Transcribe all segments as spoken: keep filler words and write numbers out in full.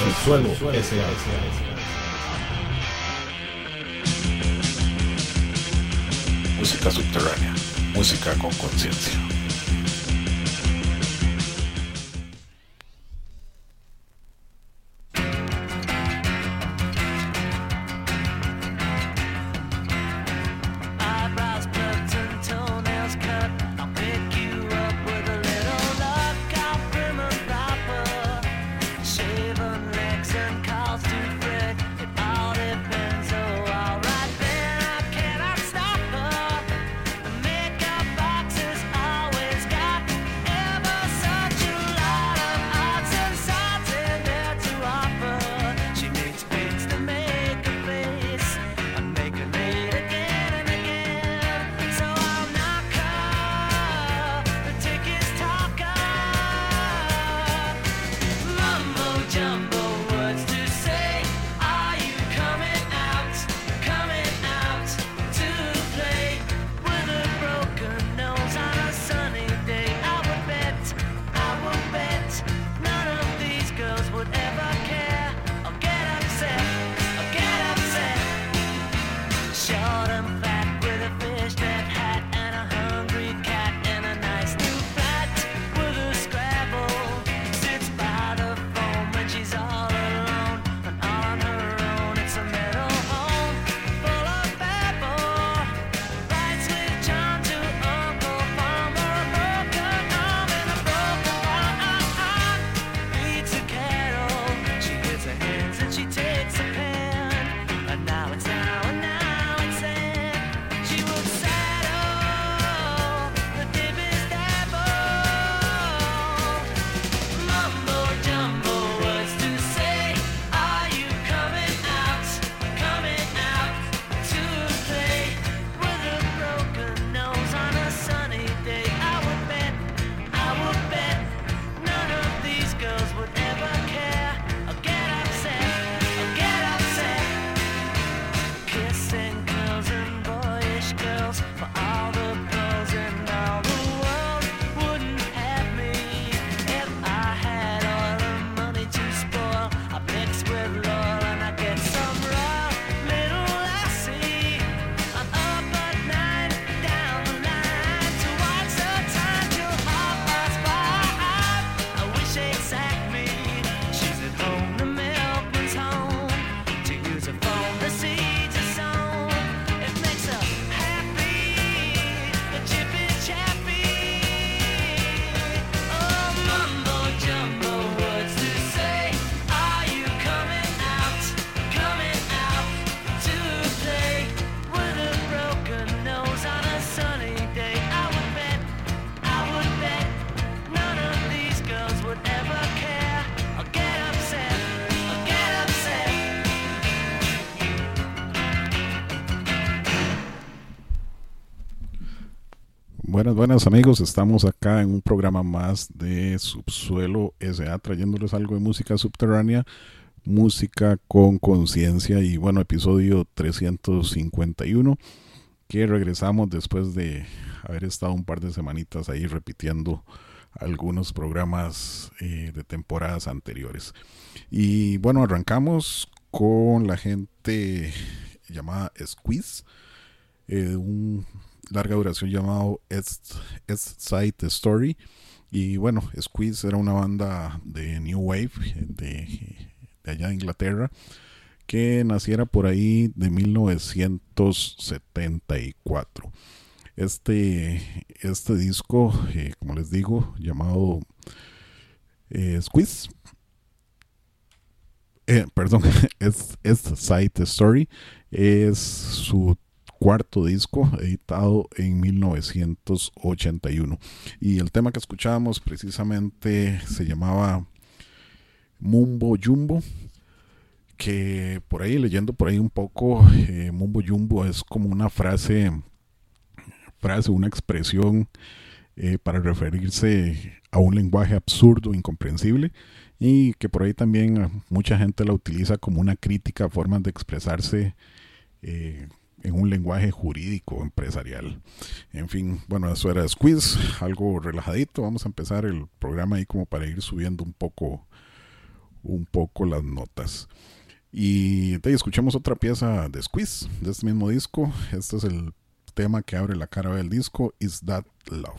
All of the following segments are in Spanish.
Subsuelo S A. Música subterránea, música con conciencia. Buenas, buenas amigos, estamos acá en un programa más de Subsuelo S A trayéndoles algo de música subterránea, música con conciencia y bueno, episodio trescientos cincuenta y uno, que regresamos después de haber estado un par de semanitas ahí repitiendo algunos programas eh, de temporadas anteriores. Y bueno, arrancamos con la gente llamada Squeeze, eh, un larga duración llamado East, East Side Story. Y bueno, Squeeze era una banda de New Wave de, de allá de Inglaterra, que naciera por ahí de mil novecientos setenta y cuatro. Este, este disco, eh, como les digo, llamado eh, Squeeze, eh, perdón, es East Side Story, es su cuarto disco, editado en mil novecientos ochenta y uno, y el tema que escuchábamos precisamente se llamaba Mumbo Jumbo, que por ahí leyendo por ahí un poco, eh, Mumbo Jumbo es como una frase frase, una expresión eh, para referirse a un lenguaje absurdo, incomprensible, y que por ahí también mucha gente la utiliza como una crítica a formas de expresarse eh, en un lenguaje jurídico empresarial. En fin, bueno, eso era Squeeze, algo relajadito. Vamos a empezar el programa ahí como para ir subiendo un poco un poco las notas. Y te escuchamos otra pieza de Squeeze de este mismo disco. Este es el tema que abre la cara del disco, Is That Love.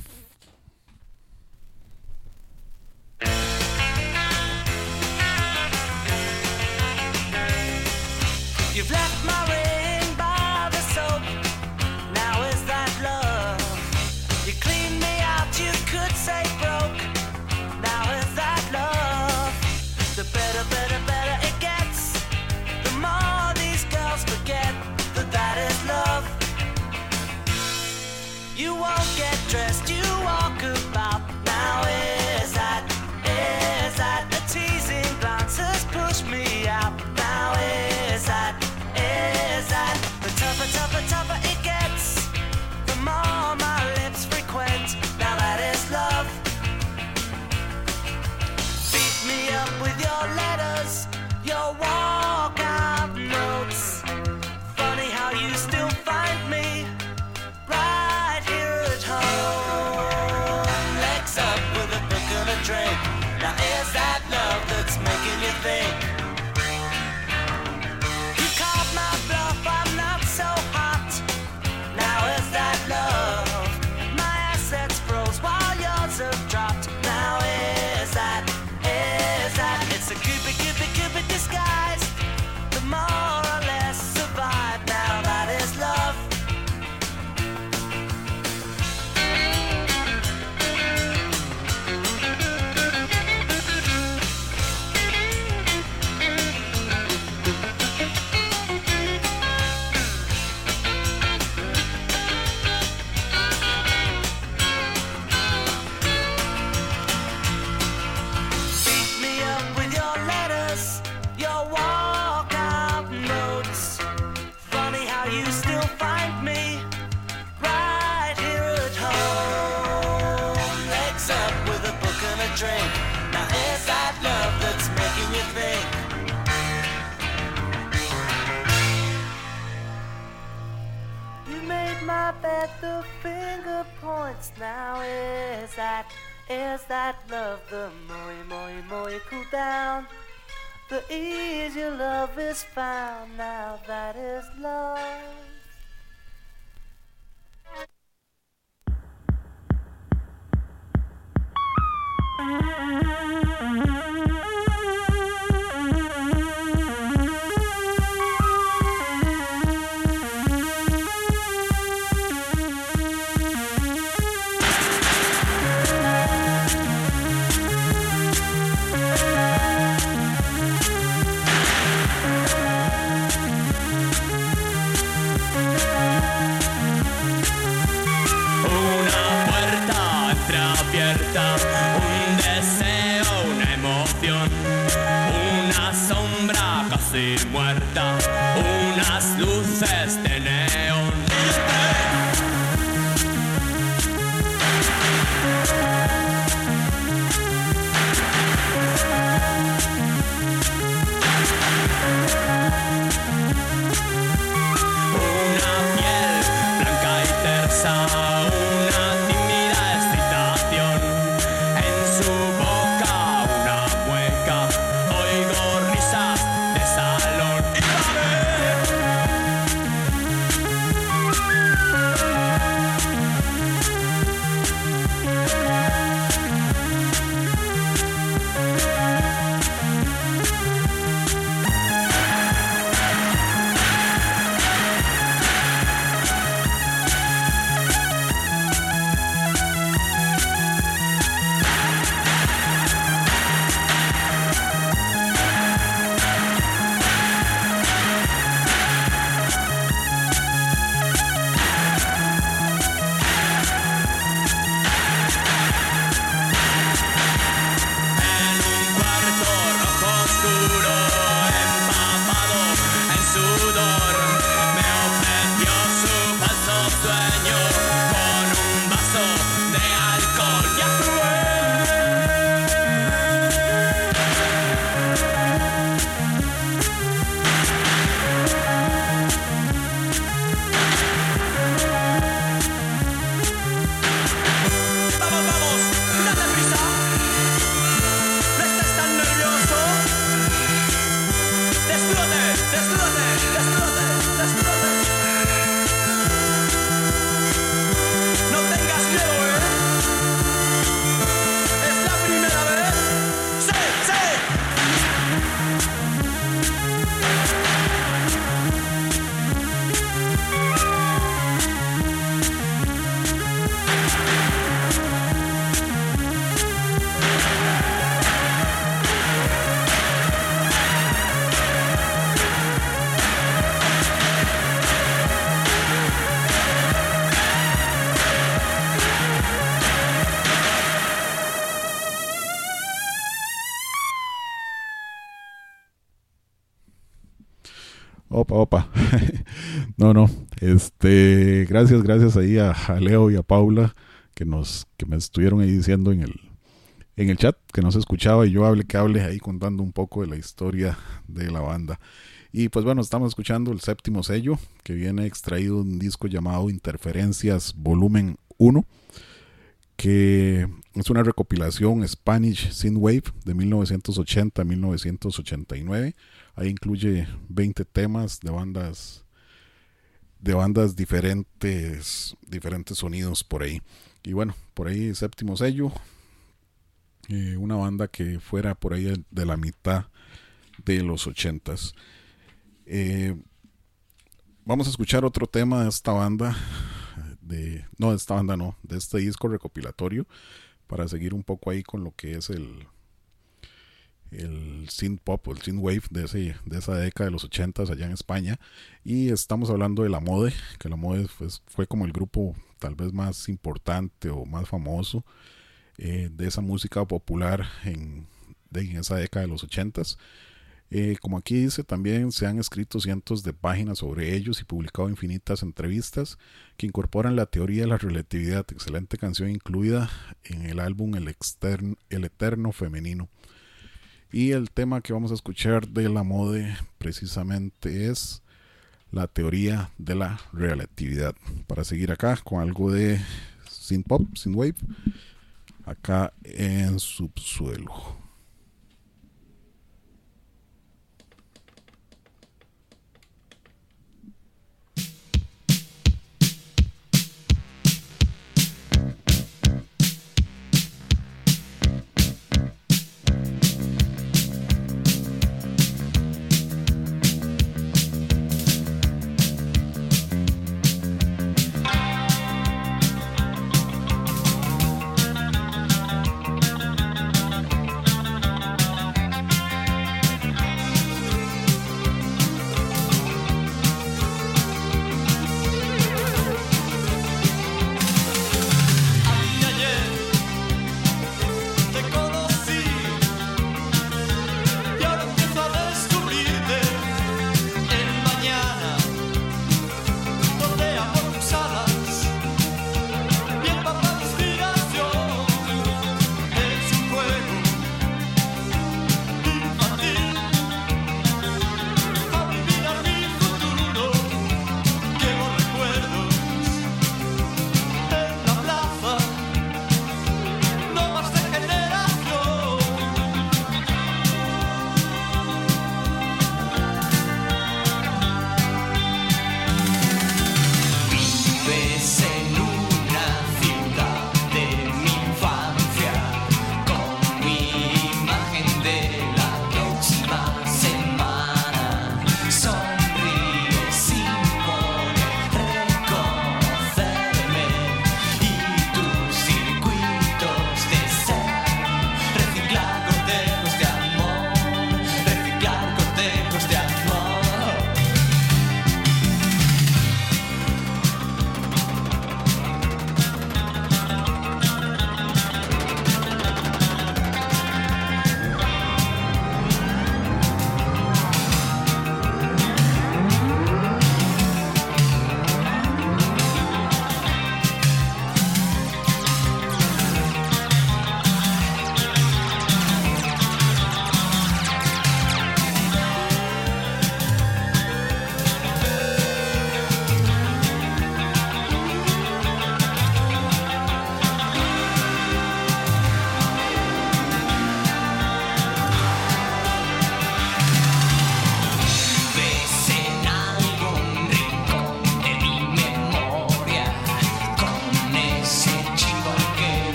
You've left my ring by the soap. Now is that love? You cleaned me out, you could say broke. Now is that love? The better, better, better it gets, the more these girls forget that that is love. You won't get dressed, you walk about. Now is that, is that a teasing glance has pushed me out? Now is that, is that the tougher, tougher, tougher it gets, the more my lips frequent. Now that is love. Beat me up with your letters, your walkout notes. Funny how you still find me right here at home. Legs up with a book and a drink. Now is that love that's making you think? You called my bluff, I'm not so hot. Now is that love? My assets froze while yours have dropped. Now is that, is that? It's a cupid, cupid, cupid disguise. The more or less survive. Now that is love. Drink. Now is that love that's making you think? You made my bed, the finger points. Now is that, is that love? The more, more, more you cool down, the easier love is found. Now that is love. Un deseo, una emoción, una sombra casi muerta, unas luces de neón. Una piel blanca y tersa, una tímida excitación. En su boca una mueca, oigo risas de salón. Y va a ver Opa, opa. No, no. Este, gracias, gracias ahí a, a Leo y a Paula que nos, que me estuvieron ahí diciendo en el, en el chat que no se escuchaba y yo hable que hable ahí contando un poco de la historia de la banda. Y pues bueno, estamos escuchando el séptimo sello que viene extraído de un disco llamado Interferencias Volumen uno, que es una recopilación Spanish Synthwave de mil novecientos ochenta a mil novecientos ochenta y nueve. Ahí incluye veinte temas de bandas de bandas diferentes, diferentes sonidos por ahí. Y bueno, por ahí séptimo sello, eh, una banda que fuera por ahí de la mitad de los ochentas. Eh, vamos a escuchar otro tema de esta banda, de no de esta banda no, de este disco recopilatorio, para seguir un poco ahí con lo que es el el synth pop o el synth wave de, ese, de esa década de los ochentas allá en España. Y estamos hablando de La Mode, que La Mode pues, fue como el grupo tal vez más importante o más famoso eh, de esa música popular en, de, en esa década de los ochentas. Eh, como aquí dice, también se han escrito cientos de páginas sobre ellos y publicado infinitas entrevistas que incorporan la teoría de la relatividad. Excelente canción incluida en el álbum El, Extern, El Eterno Femenino. Y el tema que vamos a escuchar de La Mode precisamente es la teoría de la relatividad. Para seguir acá con algo de synth pop, synth wave, acá en Subsuelo. Thank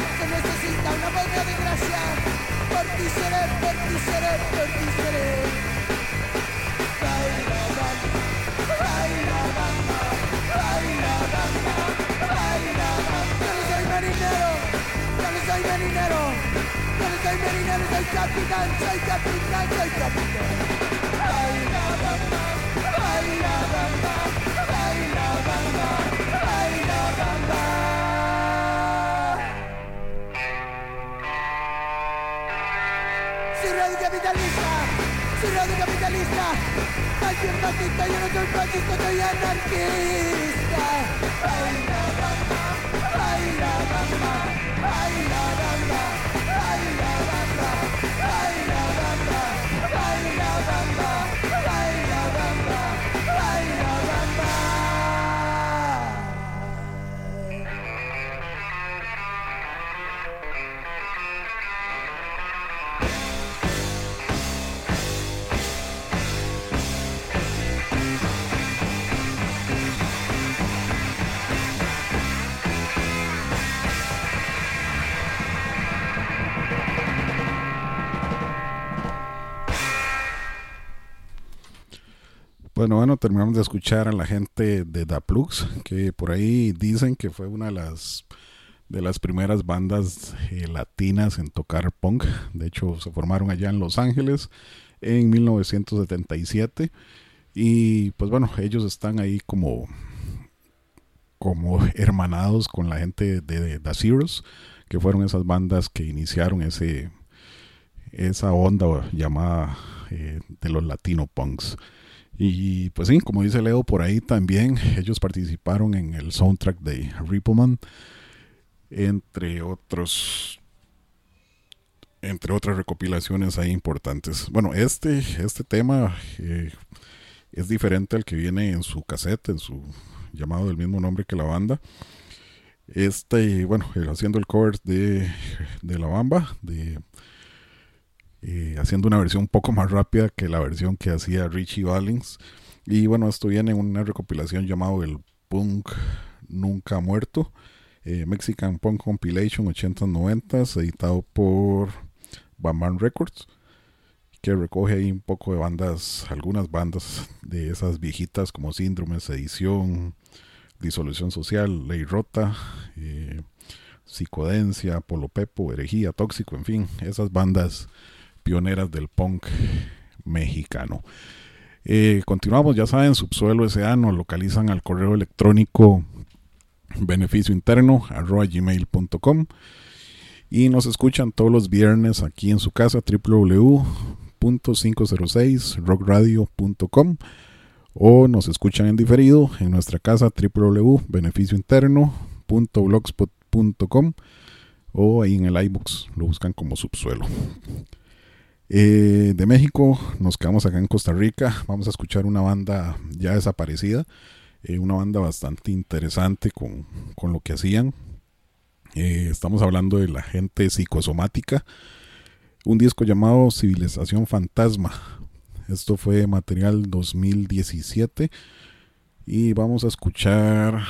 Se necesita una buena desgracia. Por ti seré, por ti seré, por ti seré. Baila bamba, baila bamba, baila bamba, baila bamba. Yo no soy marinero, yo no soy marinero, yo no soy marinero, soy capitán, soy capitán, soy capitán. Baila bamba, baila bamba, baila bamba, baila bamba. Soy radiocapitalista, soy radiocapitalista. Alguien fascista, yo no soy fascista, soy anarquista. Baila bamba, baila bamba, baila bamba, baila bamba, baila bamba, baila bamba, baila bamba, baila bamba. Bueno, bueno, terminamos de escuchar a la gente de Da Plugz, que por ahí dicen que fue una de las de las primeras bandas eh, latinas en tocar punk. De hecho, se formaron allá en Los Ángeles en mil novecientos setenta y siete. Y pues bueno, ellos están ahí como, como hermanados con la gente de, de The Zeros, que fueron esas bandas que iniciaron ese esa onda llamada eh, de los latino punks. Y pues sí, como dice Leo por ahí también, ellos participaron en el soundtrack de Rippleman, entre otros, entre otras recopilaciones ahí importantes. Bueno, este, este tema eh, es diferente al que viene en su cassette, en su llamado del mismo nombre que la banda. Este, bueno, haciendo el cover de, de La Bamba, de... Eh, haciendo una versión un poco más rápida que la versión que hacía Richie Valens. Y bueno, esto viene en una recopilación llamado El Punk Nunca Ha Muerto, eh, Mexican Punk Compilation ochentas noventas, editado por Bam Bam Records, que recoge ahí un poco de bandas, algunas bandas de esas viejitas como Síndrome, Sedición, Disolución Social, Ley Rota, eh, Psicodencia, Polo Pepo, Herejía, Tóxico, en fin, esas bandas pioneras del punk mexicano. Eh, continuamos, ya saben, Subsuelo S A nos localizan al correo electrónico beneficio interno arroba gmail punto com y nos escuchan todos los viernes aquí en su casa doble u doble u doble u punto quinientos seis rock radio punto com, o nos escuchan en diferido en nuestra casa doble u doble u doble u punto beneficio interno punto blogspot punto com, o ahí en el iBooks lo buscan como Subsuelo. Eh, de México nos quedamos acá en Costa Rica. Vamos a escuchar una banda ya desaparecida, eh, una banda bastante interesante con, con lo que hacían. Eh, estamos hablando de la gente Psicosomática, un disco llamado Civilización Fantasma. Esto fue material dos mil diecisiete y vamos a escuchar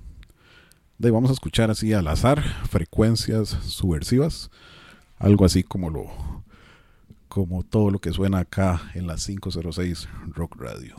de, vamos a escuchar así al azar Frecuencias Subversivas, algo así como lo como todo lo que suena acá en la quinientos seis Rock Radio.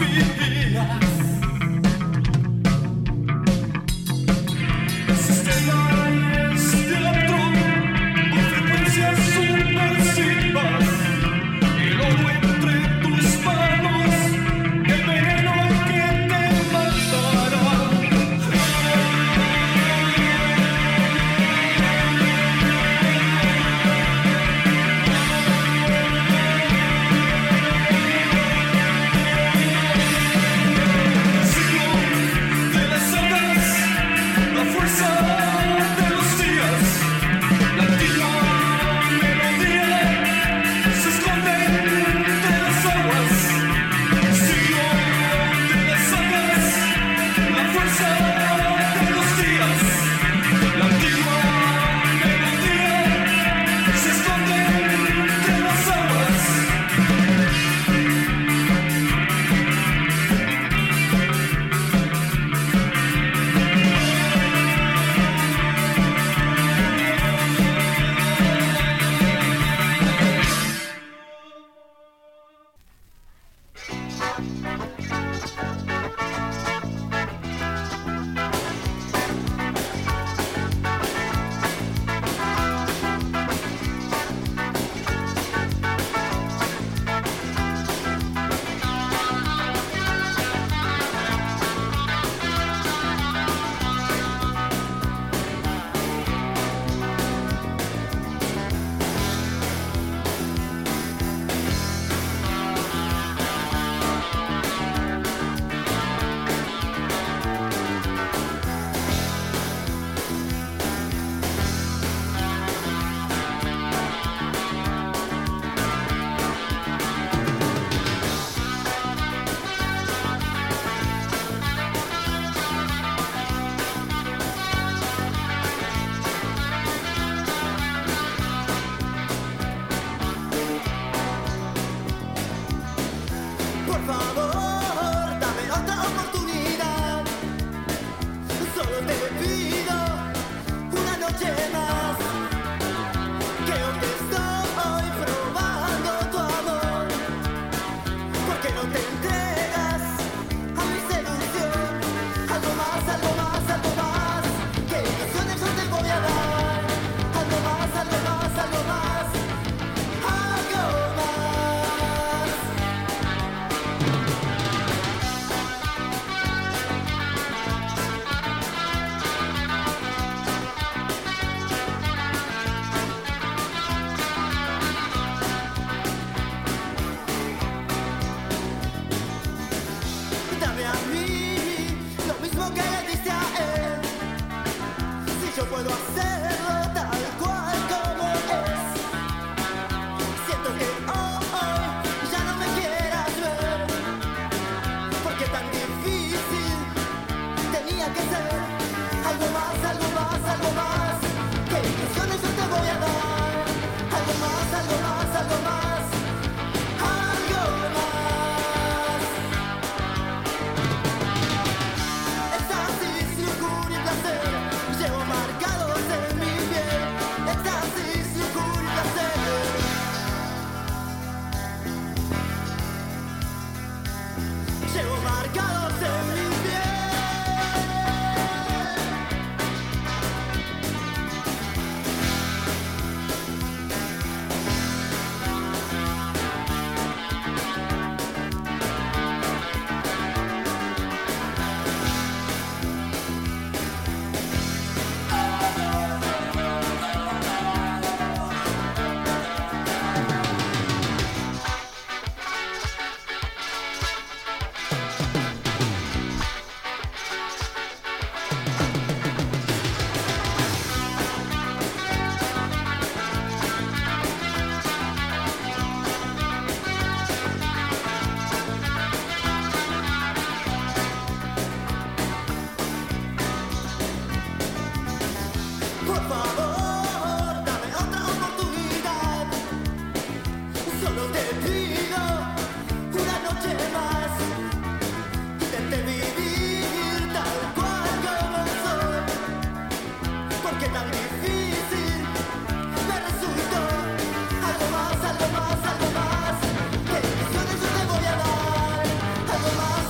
Algo más, algo más, ¿qué ilusiones yo te voy a dar? Algo más,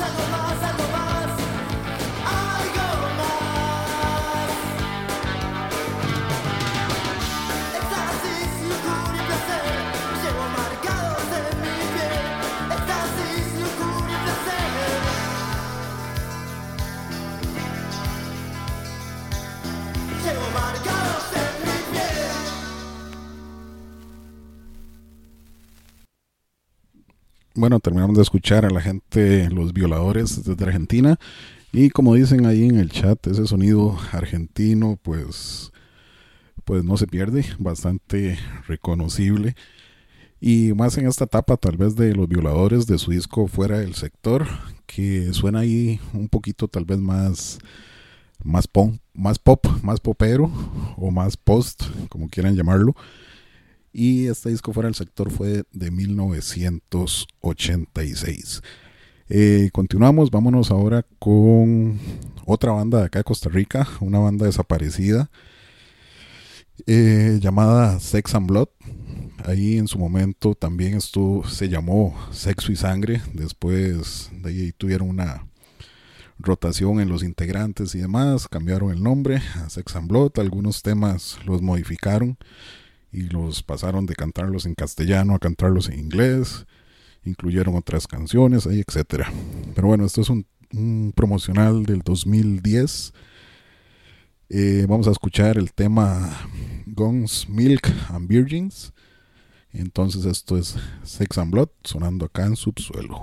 bueno, terminamos de escuchar a la gente, Los Violadores desde Argentina. Y como dicen ahí en el chat, ese sonido argentino pues, pues no se pierde, bastante reconocible. Y más en esta etapa tal vez de Los Violadores, de su disco Fuera del Sector, que suena ahí un poquito tal vez más, más, pop, más pop, más popero o más post, como quieran llamarlo. Y este disco Fuera del Sector fue de mil novecientos ochenta y seis. Eh, continuamos, vámonos ahora con otra banda de acá de Costa Rica, una banda desaparecida eh, llamada Sex and Blood. Ahí en su momento también estuvo, se llamó Sexo y Sangre. Después de ahí tuvieron una rotación en los integrantes y demás, cambiaron el nombre a Sex and Blood. Algunos temas los modificaron y los pasaron de cantarlos en castellano a cantarlos en inglés, incluyeron otras canciones ahí, etcétera. Pero bueno, esto es un, un promocional del dos mil diez. Eh, vamos a escuchar el tema Guns, Milk and Virgins. Entonces esto es Sex and Blood sonando acá en Subsuelo.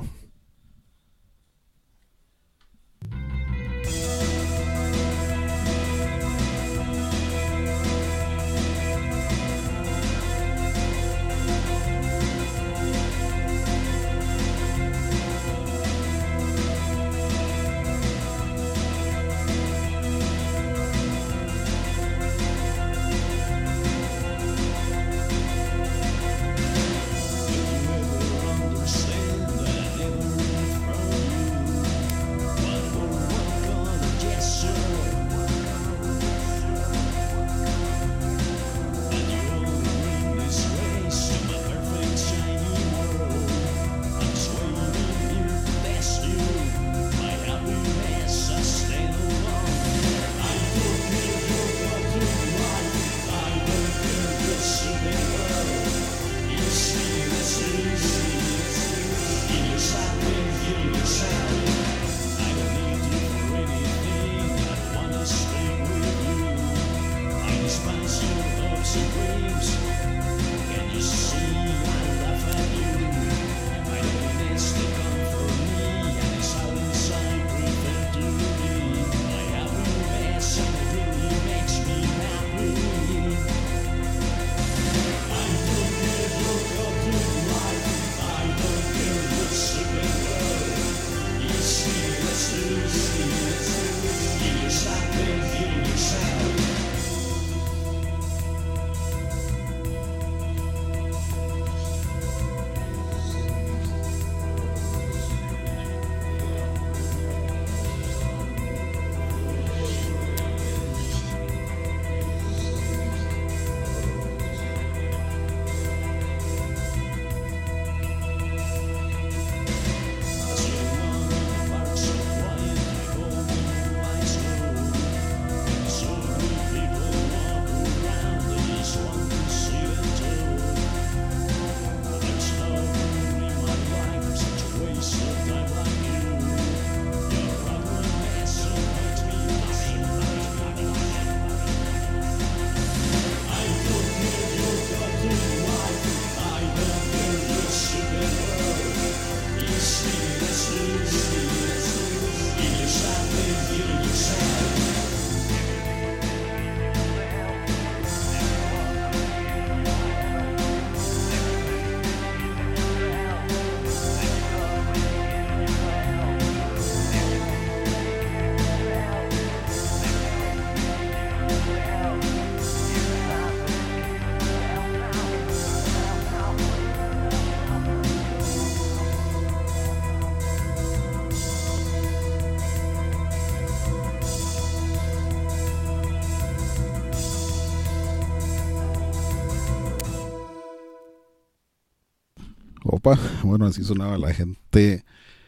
Opa, bueno, así sonaba la gente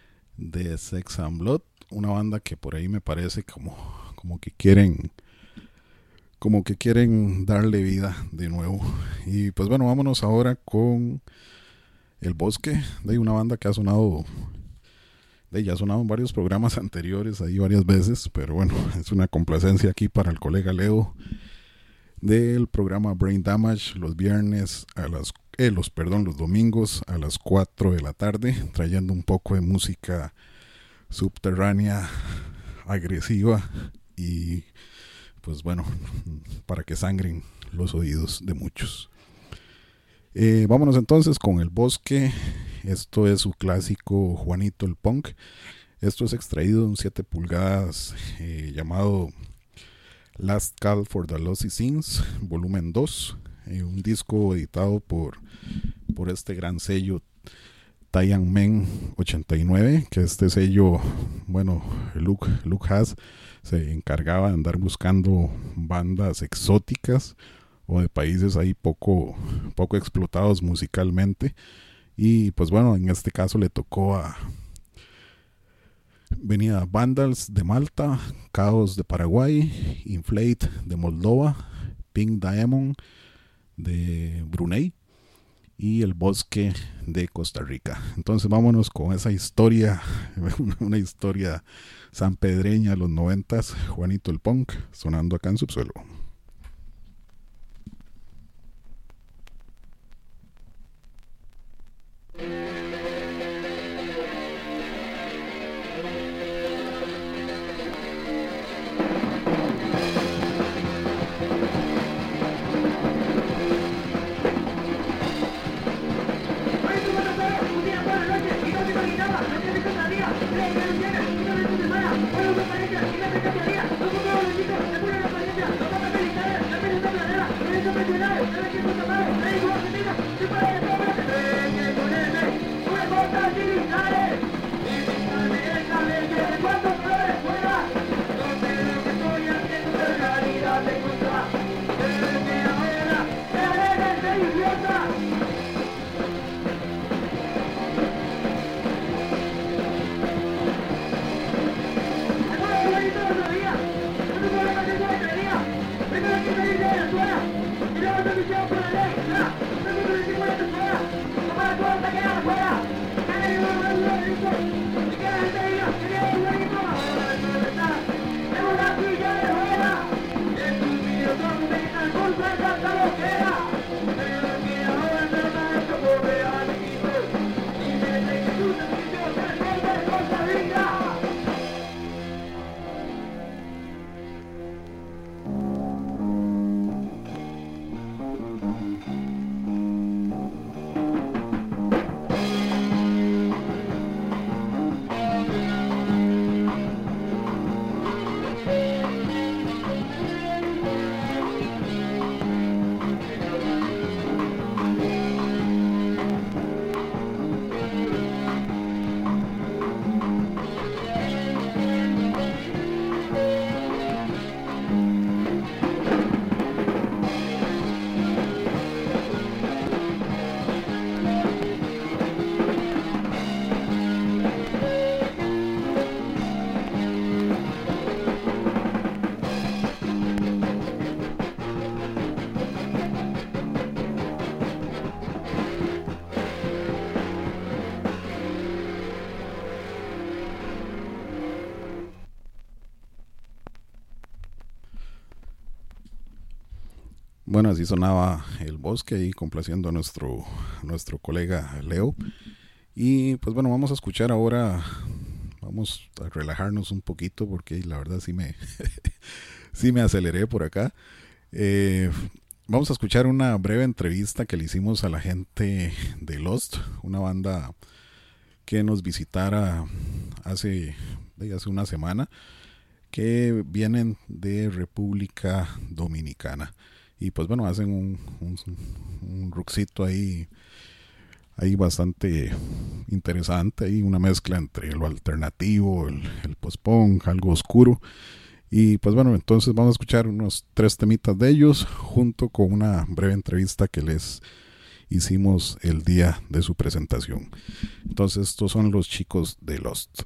de Sex and Blood, una banda que por ahí me parece como, como que quieren como que quieren darle vida de nuevo. Y pues bueno, vámonos ahora con El Bosque, de una banda que ha sonado, de ya ha sonado en varios programas anteriores, ahí varias veces, pero bueno, es una complacencia aquí para el colega Leo del programa Brain Damage los viernes a las eh, los, perdón, los domingos a las cuatro de la tarde, trayendo un poco de música subterránea, agresiva y pues bueno, para que sangren los oídos de muchos. Eh, vámonos entonces con El Bosque. Esto es su clásico Juanito el Punk. Esto es extraído de un siete pulgadas eh, llamado Last Call for the Lossy Sins, volumen dos, eh, un disco editado por, por este gran sello Taiyan Men ochenta y nueve, que este sello, bueno, Luke, Luke Haas se encargaba de andar buscando bandas exóticas o de países ahí poco, poco explotados musicalmente, y pues bueno, en este caso le tocó a venía Vandals de Malta, Chaos de Paraguay, Inflate de Moldova, Pink Diamond de Brunei y El Bosque de Costa Rica. Entonces vámonos con esa historia, una historia sanpedreña de los noventas, Juanito el Punk, sonando acá en Subsuelo. Bueno, así sonaba El Bosque, ahí complaciendo a nuestro, nuestro colega Leo. Y pues bueno, vamos a escuchar ahora, vamos a relajarnos un poquito porque la verdad sí me, sí me aceleré por acá. Eh, vamos a escuchar una breve entrevista que le hicimos a la gente de Lost, una banda que nos visitara hace, hace una semana, que vienen de República Dominicana. Y pues bueno, hacen un, un, un rockcito ahí, ahí bastante interesante, ahí una mezcla entre lo alternativo, el, el post-punk, algo oscuro. Y pues bueno, entonces vamos a escuchar unos tres temitas de ellos, junto con una breve entrevista que les hicimos el día de su presentación. Entonces estos son los chicos de Lost.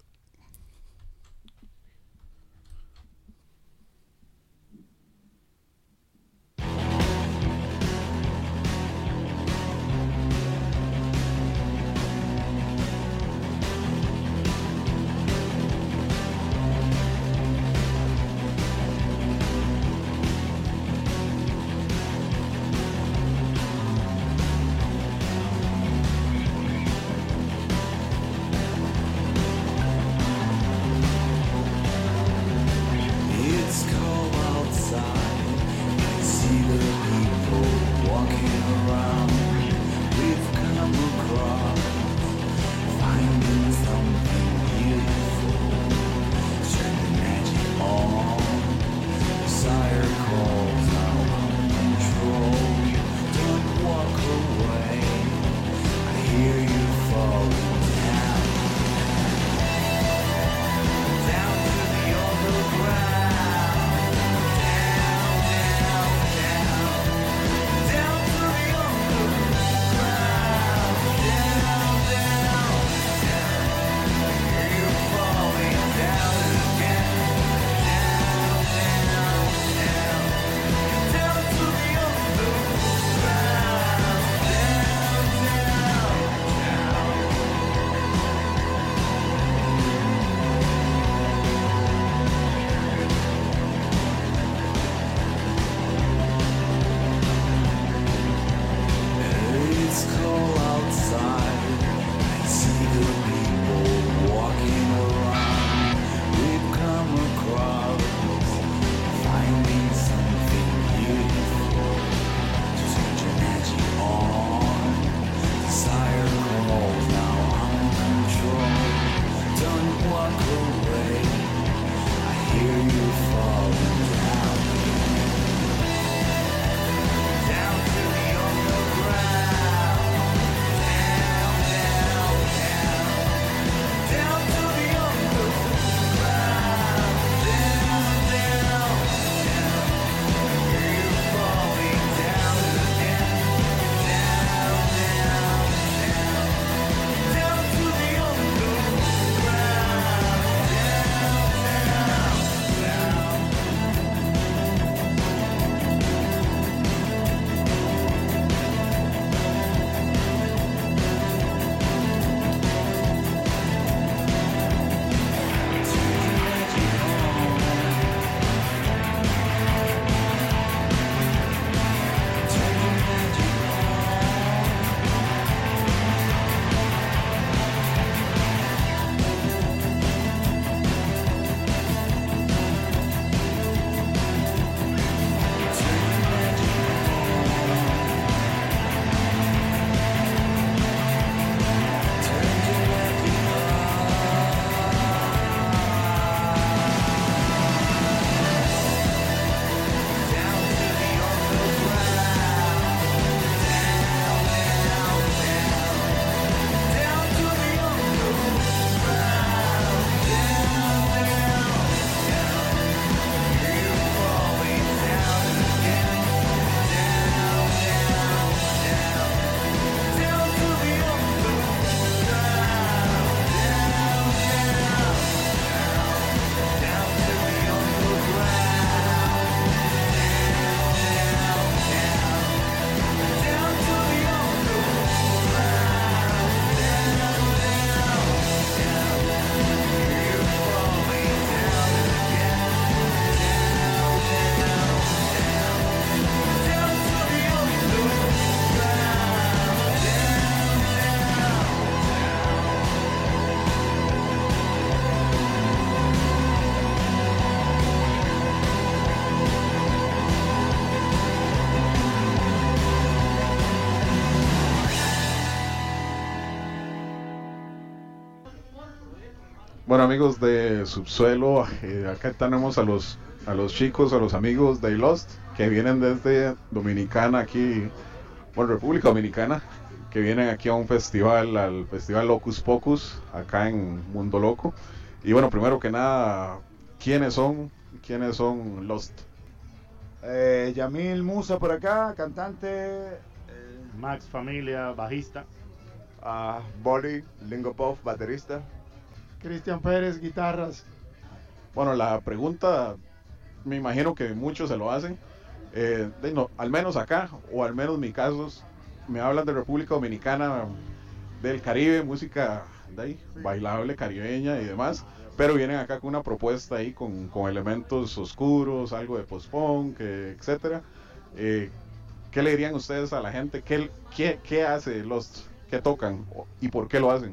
Bueno, amigos de Subsuelo, eh, acá tenemos a los a los chicos, a los amigos de Lost, que vienen desde Dominicana aquí, bueno, República Dominicana, que vienen aquí a un festival, al festival Locus Pocus, acá en Mundo Loco. Y bueno, primero que nada, ¿quiénes son? ¿Quiénes son Lost? Eh, Yamil Musa por acá, cantante. eh, Max Familia, bajista. Uh, Boli, Lingo Puff, baterista. Cristian Pérez, guitarras. Bueno, la pregunta, me imagino que muchos se lo hacen, eh, de no, al menos acá, o al menos en mi caso, me hablan de República Dominicana, del Caribe, música de ahí, bailable, caribeña y demás, pero vienen acá con una propuesta ahí con, con elementos oscuros, algo de post-punk, eh, etcétera. Eh, ¿Qué le dirían ustedes a la gente? ¿Qué, qué, qué hace Lost? ¿Qué tocan? ¿Y por qué lo hacen?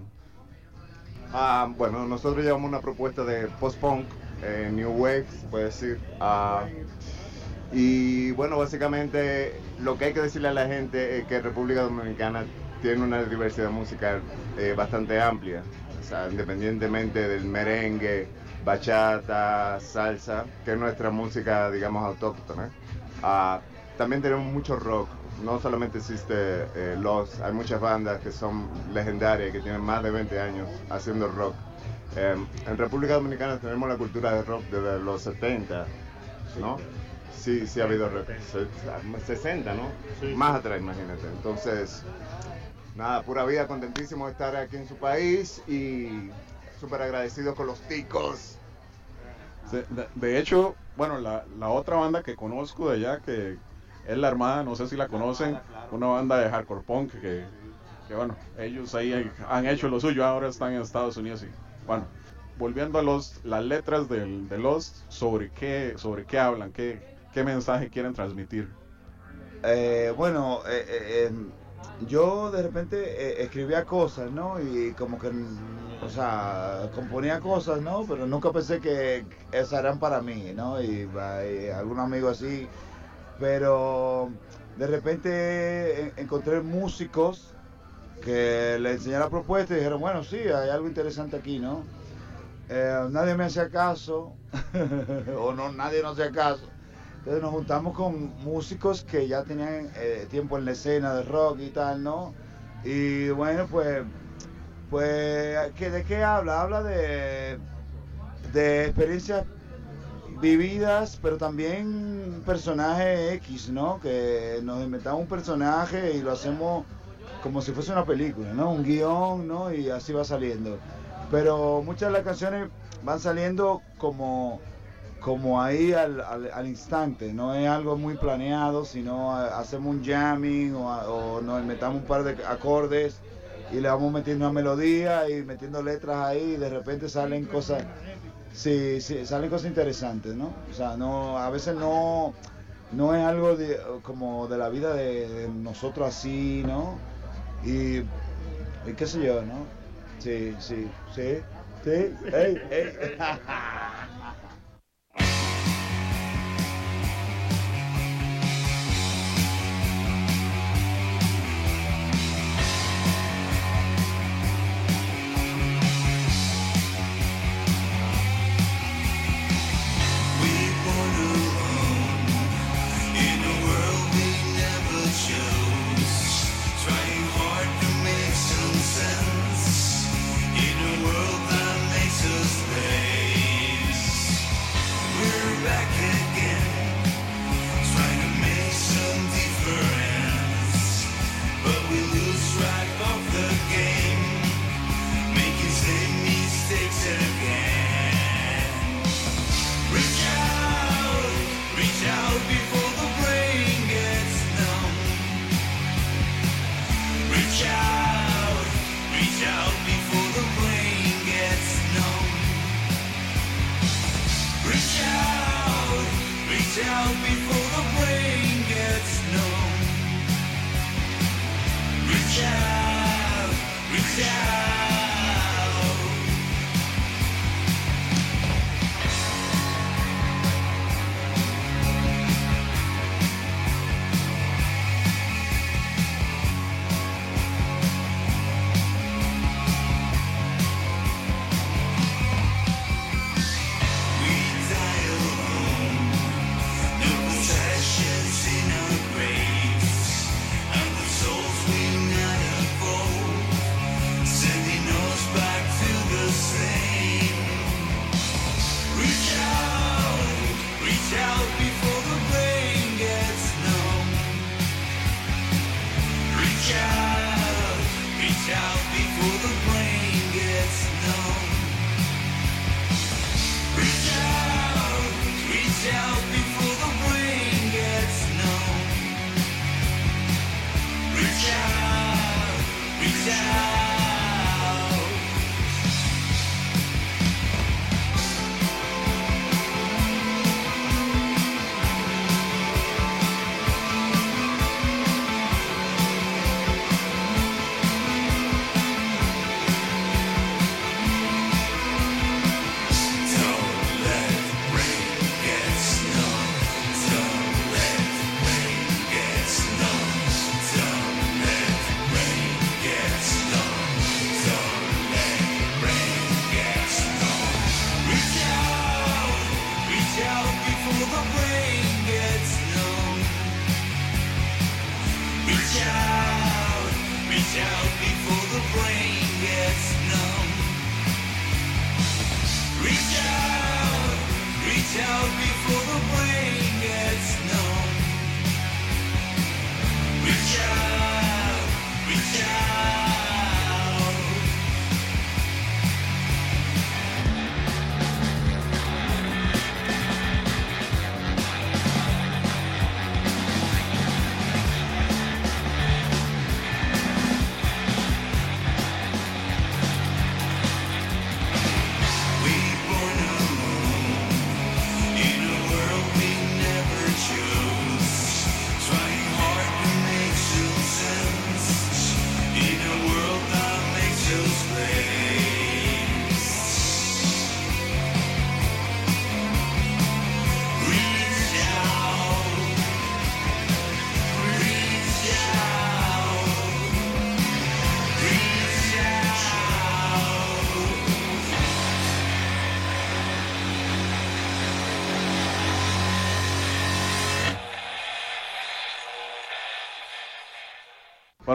Uh, bueno, nosotros llevamos una propuesta de post-punk, eh, New Wave, se puede decir. Uh, y bueno, básicamente lo que hay que decirle a la gente es que República Dominicana tiene una diversidad musical eh, bastante amplia. O sea, independientemente del merengue, bachata, salsa, que es nuestra música, digamos, autóctona. Uh, también tenemos mucho rock. No solamente existe eh, Lost, hay muchas bandas que son legendarias, que tienen más de veinte años haciendo rock. Eh, en República Dominicana tenemos la cultura de rock desde los setenta, ¿no? Sí, sí ha habido rock. sesenta, ¿no? Sí, más sí. atrás, imagínate. Entonces, nada, pura vida, contentísimo de estar aquí en su país y súper agradecido con los ticos. De, de, de hecho, bueno, la, la otra banda que conozco de allá, que es La Armada, no sé si la conocen, una banda de hardcore punk que, que bueno, ellos ahí han hecho lo suyo, ahora están en Estados Unidos y bueno, volviendo a los, las letras del, de Lost, sobre qué, sobre qué hablan, qué, qué mensaje quieren transmitir. Eh, bueno, eh, eh, yo de repente eh, escribía cosas, ¿no? Y como que, o sea, componía cosas, ¿no? Pero nunca pensé que esas eran para mí, ¿no? Y, y algún amigo así. Pero de repente encontré músicos que le enseñé la propuesta y dijeron, bueno, sí, hay algo interesante aquí, ¿no? Eh, nadie me hacía caso, o no, nadie nos hacía caso. Entonces nos juntamos con músicos que ya tenían eh, tiempo en la escena de rock y tal, ¿no? Y bueno, pues, pues ¿qué, ¿de qué habla? Habla de, de experiencias vividas, pero también personaje X, ¿no? Que nos inventamos un personaje y lo hacemos como si fuese una película, ¿no? Un guión, ¿no? Y así va saliendo. Pero muchas de las canciones van saliendo como, como ahí al, al, al instante, no es algo muy planeado, sino hacemos un jamming o, o nos inventamos un par de acordes y le vamos metiendo una melodía y metiendo letras ahí y de repente salen cosas. Sí, sí, salen cosas interesantes, ¿no? O sea, no, a veces no, no es algo de, como de la vida de, de nosotros así, ¿no? Y, y qué sé yo, ¿no? Sí, sí, sí, sí, ey, ey.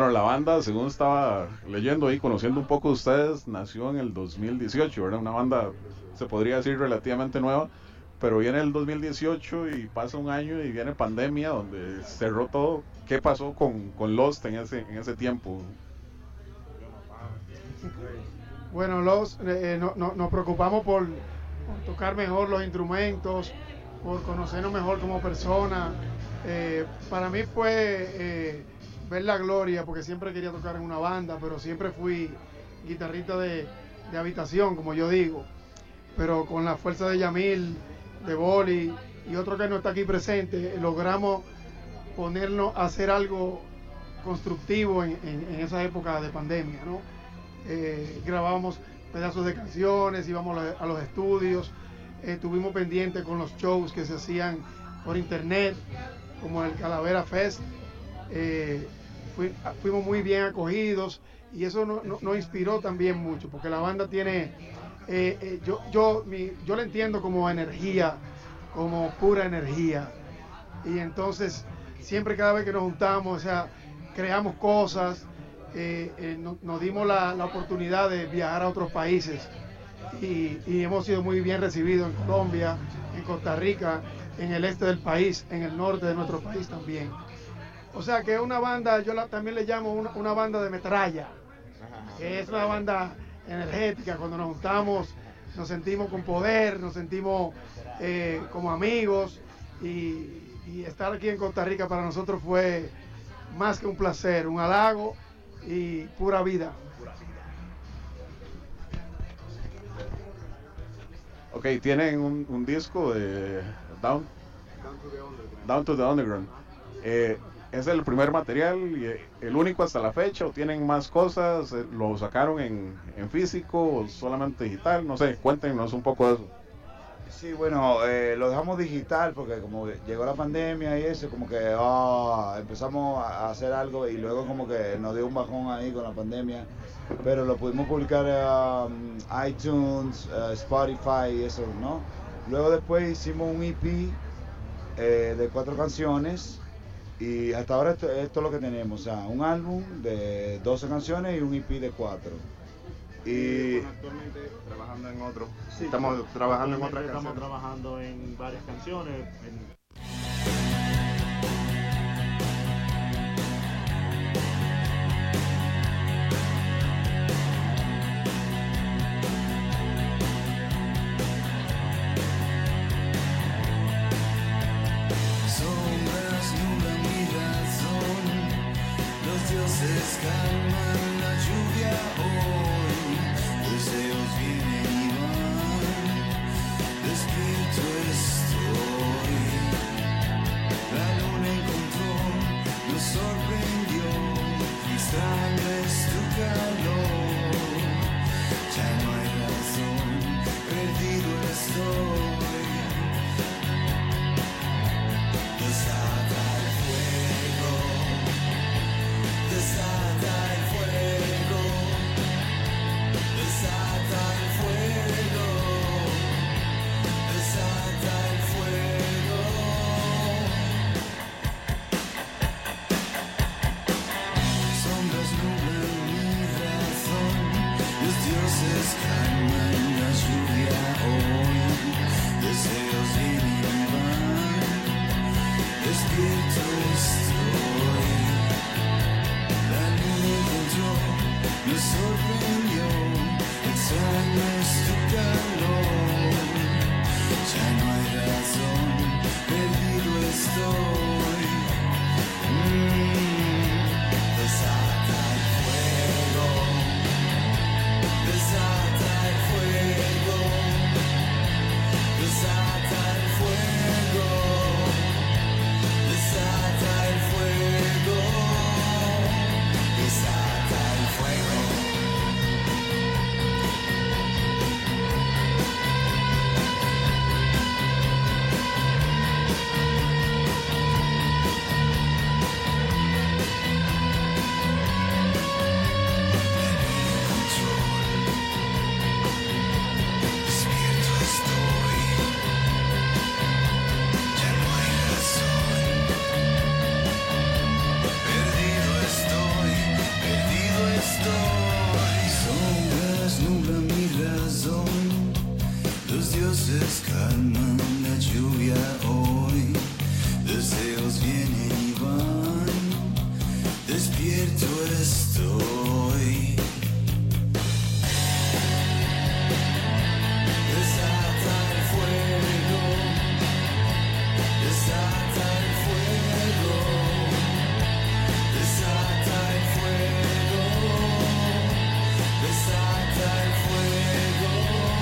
Bueno, la banda, según estaba leyendo y conociendo un poco de ustedes, nació en el dos mil dieciocho, ¿verdad? Una banda, se podría decir, relativamente nueva, pero viene el dos mil dieciocho y pasa un año y viene pandemia donde cerró todo. ¿Qué pasó con, con Lost en ese, en ese tiempo? Bueno, los, eh, no, no, nos preocupamos por, por tocar mejor los instrumentos, por conocernos mejor como persona. Eh, para mí fue eh, ver la gloria, porque siempre quería tocar en una banda, pero siempre fui guitarrista de, de habitación, como yo digo. Pero con la fuerza de Yamil, de Boli y otro que no está aquí presente, logramos ponernos a hacer algo constructivo en, en, en esa época de pandemia, ¿no? Eh, grabábamos pedazos de canciones, íbamos a los estudios, eh, estuvimos pendientes con los shows que se hacían por internet, como el Calavera Fest. Eh, fui, fuimos muy bien acogidos y eso nos no, no inspiró también mucho, porque la banda tiene, eh, eh, yo, yo, mi, yo la entiendo como energía, como pura energía, y entonces siempre cada vez que nos juntamos, o sea, creamos cosas. Eh, eh, no, nos dimos la, la oportunidad de viajar a otros países y, y hemos sido muy bien recibidos en Colombia, en Costa Rica, en el este del país, en el norte de nuestro país también. O sea que es una banda, yo la, también le llamo una, una banda de metralla, que es una banda energética. Cuando nos juntamos nos sentimos con poder, nos sentimos eh, como amigos, y, y estar aquí en Costa Rica para nosotros fue más que un placer, un halago y pura vida. Ok, tienen un, un disco de Down, Down to the Underground. Eh, ¿Es el primer material y el único hasta la fecha o tienen más cosas? ¿Lo sacaron en, en físico o solamente digital? No sé, cuéntenos un poco de eso. Sí, bueno, eh, lo dejamos digital porque como llegó la pandemia y eso, como que oh, empezamos a hacer algo y luego como que nos dio un bajón ahí con la pandemia, pero lo pudimos publicar en um, iTunes, uh, Spotify y eso, ¿no? Luego después hicimos un E P eh, de cuatro canciones y hasta ahora esto, esto es lo que tenemos, o sea, un álbum de doce canciones y un E P de cuatro. Y bueno, actualmente trabajando en otro. Sí, estamos trabajando en otra Estamos canción. trabajando en varias canciones. En... Sombras nublan mi razón, los dioses calman la lluvia hoy, deseos vienen y van, despierto estoy. La luna encontró, nos sorprendió, extraño es tu calor, ya no hay razón, perdido estoy. Desata el fuego, desata el fuego, desata el fuego, desata el fuego. Sombras nublan mi razón, los dioses calman la lluvia hoy, deseos vienen y van. Despierto estoy, la luna encontró, nos sorprendió, extraño es tu calor, ya no hay razón, perdido estoy. Mm, desata el fuego, desata el fuego, desata el fuego. Desata el fuego, desata el fuego. nubla mi razón. Los dioses calman la lluvia hoy. Deseos vienen y van. Despierto estoy. Desata el fuego. Desata el fuego. Desata el fuego. Desata el fuego.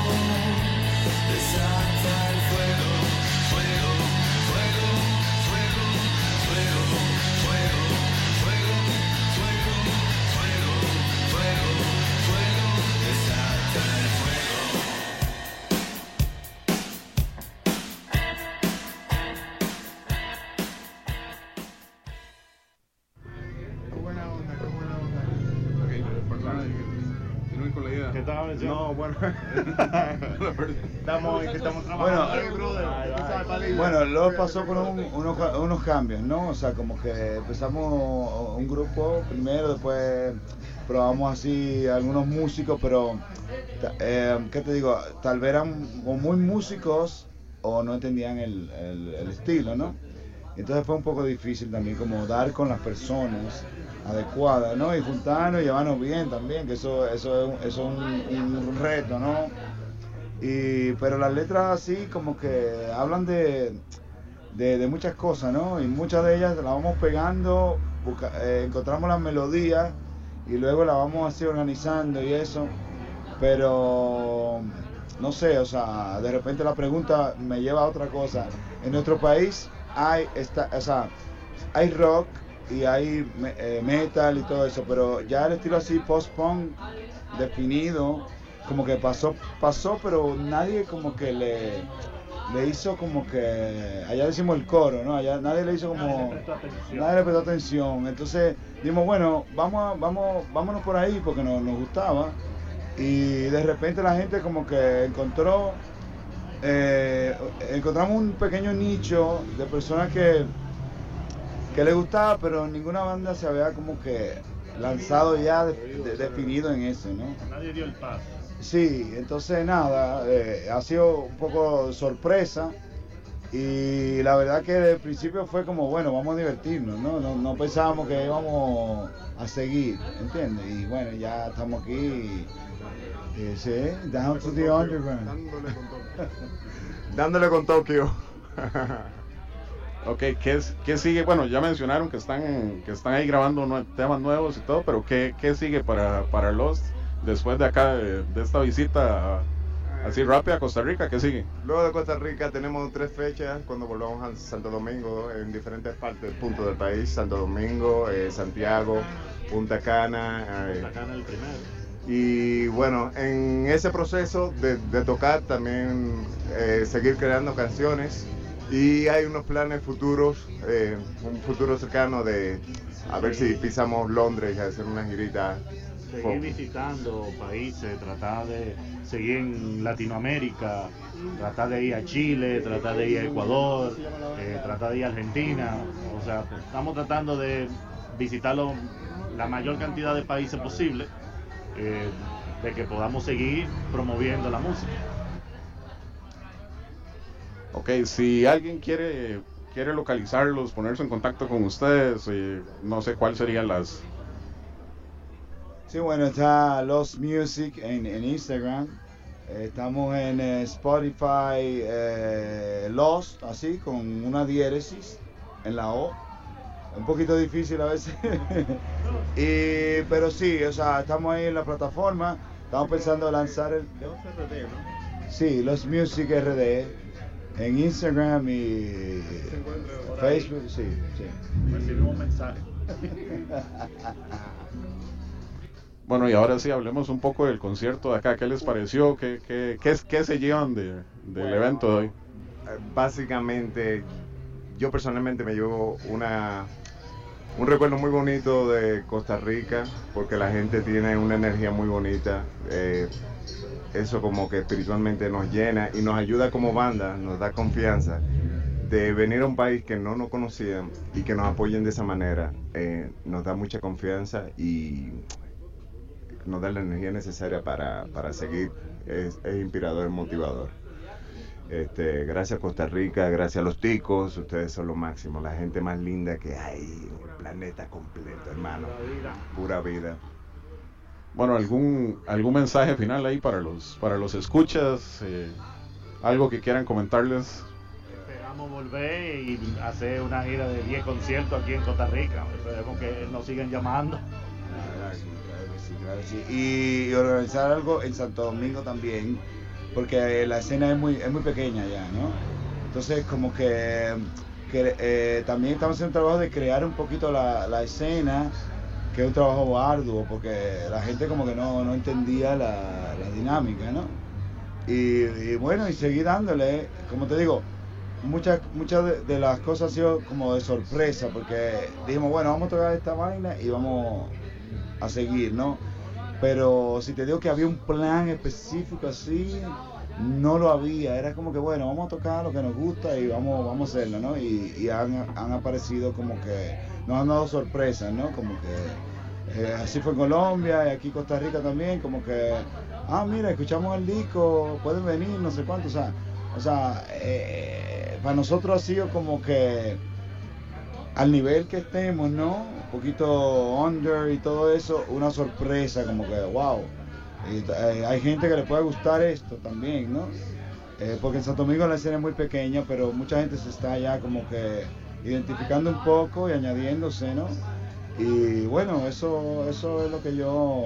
Desata el fuego. Fuego, fuego, fuego, fuego, fuego, fuego, fuego, fuego, fuego, fuego. Desata el fuego. Qué buena onda, qué buena onda. ¿Qué tal? No, bueno. Estamos, que estamos Bueno, trabajando. brother. Tú sabes, palillo. Bueno, luego pasó con un- unos, ca- unos cambios, ¿no? O sea, como que empezamos un grupo primero, después probamos así algunos músicos, pero, ta- eh, ¿qué te digo? Tal vez eran o muy músicos o no entendían el, el- el estilo, ¿no? Entonces fue un poco difícil también como dar con las personas adecuadas, ¿no? Y juntarnos y llevarnos bien también, que eso, eso es, un, eso es un, un reto, ¿no? Y, pero las letras así como que hablan de, de, de muchas cosas, ¿no? Y muchas de ellas las vamos pegando, busca- eh, encontramos las melodías y luego las vamos así organizando y eso. Pero no sé, o sea, de repente la pregunta me lleva a otra cosa. En nuestro país hay, esta, o sea, hay rock y hay me- eh, metal y todo eso, pero ya el estilo así post-punk definido, como que pasó, pasó, pero nadie como que le, le hizo como que, allá decimos el coro, ¿no? Allá nadie le hizo como, Nadie le prestó atención. nadie le prestó atención. Entonces dijimos, bueno, vamos, a- vamos, vámonos por ahí porque nos, nos gustaba. Y de repente la gente como que encontró, eh, encontramos un pequeño nicho de personas que, que le gustaba, pero ninguna banda se había como que lanzado ya de- de- definido en eso, ¿no? Nadie dio el paso. Sí, entonces nada, eh, ha sido un poco sorpresa y la verdad que desde el principio fue como, bueno, vamos a divertirnos, ¿no? No, no pensábamos que íbamos a seguir, ¿entiendes? Y bueno, ya estamos aquí, y, eh, sí, down to the underground. Dándole con Tokio. Ok, ¿qué, es, ¿qué sigue? Bueno, ya mencionaron que están, que están ahí grabando nue- temas nuevos y todo, pero ¿qué, qué sigue para, para Lost después de acá, de, de esta visita a- así rápida a Costa Rica? ¿Qué sigue? Luego de Costa Rica tenemos tres fechas cuando volvamos a Santo Domingo en diferentes partes, puntos del país. Santo Domingo, eh, Santiago, Punta Cana. eh, Punta Cana el primero. Y bueno, en ese proceso de, de tocar también eh, seguir creando canciones y hay unos planes futuros, eh, un futuro cercano de a ver si pisamos Londres y hacer una girita. Seguir visitando países, tratar de seguir en Latinoamérica, tratar de ir a Chile, tratar de ir a Ecuador, eh, tratar de ir a Argentina. O sea, estamos tratando de visitar lo- la mayor cantidad de países posible, eh, de que podamos seguir promoviendo la música. Ok, si alguien quiere, quiere localizarlos, ponerse en contacto con ustedes, eh, no sé cuáles serían las... Sí, bueno, está Lost Music en, en Instagram. Eh, estamos en eh, Spotify, eh, Lost, así, con una diéresis en la O. Un poquito difícil a veces. y, pero sí, o sea, estamos ahí en la plataforma. Estamos pensando lanzar el... Sí, Lost Music R D. En Instagram y Facebook, sí, sí. Recibimos un mensaje. Bueno, y ahora sí, hablemos un poco del concierto de acá. ¿Qué les pareció? ¿Qué, qué, qué, es- qué se llevan de, del Bueno, evento de hoy? eh, Básicamente, yo personalmente me llevo una un recuerdo muy bonito de Costa Rica, porque la gente tiene una energía muy bonita. eh, eso como que espiritualmente nos llena y nos ayuda como banda, nos da confianza de venir a un país que no nos conocían y que nos apoyen de esa manera. eh, nos da mucha confianza y nos da la energía necesaria para, para seguir, es, es inspirador, es motivador. Este, gracias Costa Rica, gracias a los ticos, ustedes son lo máximo, la gente más linda que hay en el planeta completo, hermano. Pura vida. Bueno, algún algún mensaje final ahí para los para los escuchas, eh, algo que quieran comentarles. Esperamos volver y hacer una gira de diez conciertos aquí en Costa Rica. Esperemos que nos sigan llamando. Claro, sí, claro que sí, claro que sí. Y, y organizar algo en Santo Domingo también, porque la escena es muy es muy pequeña ya, ¿no? Entonces como que, que eh, también estamos haciendo un trabajo de crear un poquito la, la escena, que es un trabajo arduo, porque la gente como que no, no entendía la, la dinámica, ¿no? Y, y bueno, y seguir dándole, como te digo, muchas muchas de, de las cosas han sido como de sorpresa, porque dijimos, bueno, vamos a tocar esta vaina y vamos a seguir, ¿no? Pero si te digo que había un plan específico así, no lo había. Era como que, bueno, vamos a tocar lo que nos gusta y vamos, vamos a hacerlo, ¿no? Y, y han, han aparecido como que, nos han dado sorpresas, ¿no? Como que, eh, así fue en Colombia y aquí en Costa Rica también, como que, ah, mira, escuchamos el disco, pueden venir, no sé cuánto, o sea, o sea, eh, para nosotros ha sido como que, al nivel que estemos, ¿no? Un poquito under y todo eso, una sorpresa, como que, wow. Y, eh, hay gente que le puede gustar esto también, ¿no? Eh, porque en Santo Domingo la escena es muy pequeña, pero mucha gente se está ya como que identificando un poco y añadiéndose, ¿no? Y bueno, eso, eso es lo que yo...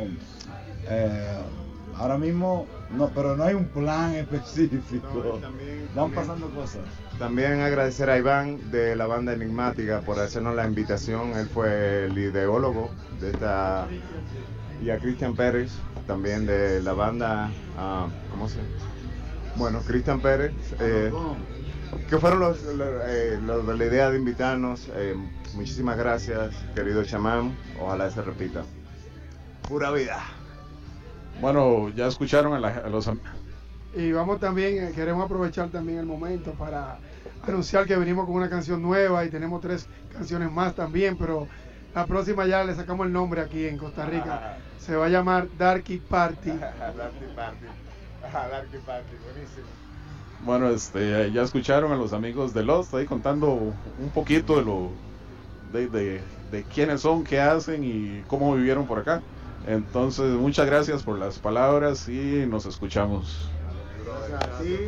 Eh, ahora mismo, no, pero no hay un plan específico. No, también, Van también, pasando cosas. También agradecer a Iván de la banda Enigmática por hacernos la invitación. Él fue el ideólogo de esta, y a Cristian Pérez también de la banda, uh, ¿cómo se? Bueno, Cristian Pérez, eh, que fueron los, los, eh, los de la idea de invitarnos. Eh, muchísimas gracias, querido chamán. Ojalá se repita. Pura vida. Bueno, ya escucharon a, la, a los... Y vamos también, eh, queremos aprovechar también el momento para anunciar que venimos con una canción nueva y tenemos tres canciones más también, pero la próxima ya le sacamos el nombre aquí en Costa Rica. Se va a llamar Darky Party. Darky Party. Darky Party, buenísimo. Bueno, este, ya escucharon a los amigos de Lost ahí contando un poquito de lo de, de, de quiénes son, qué hacen y cómo vivieron por acá. Entonces, muchas gracias por las palabras y nos escuchamos. Gracias a ti,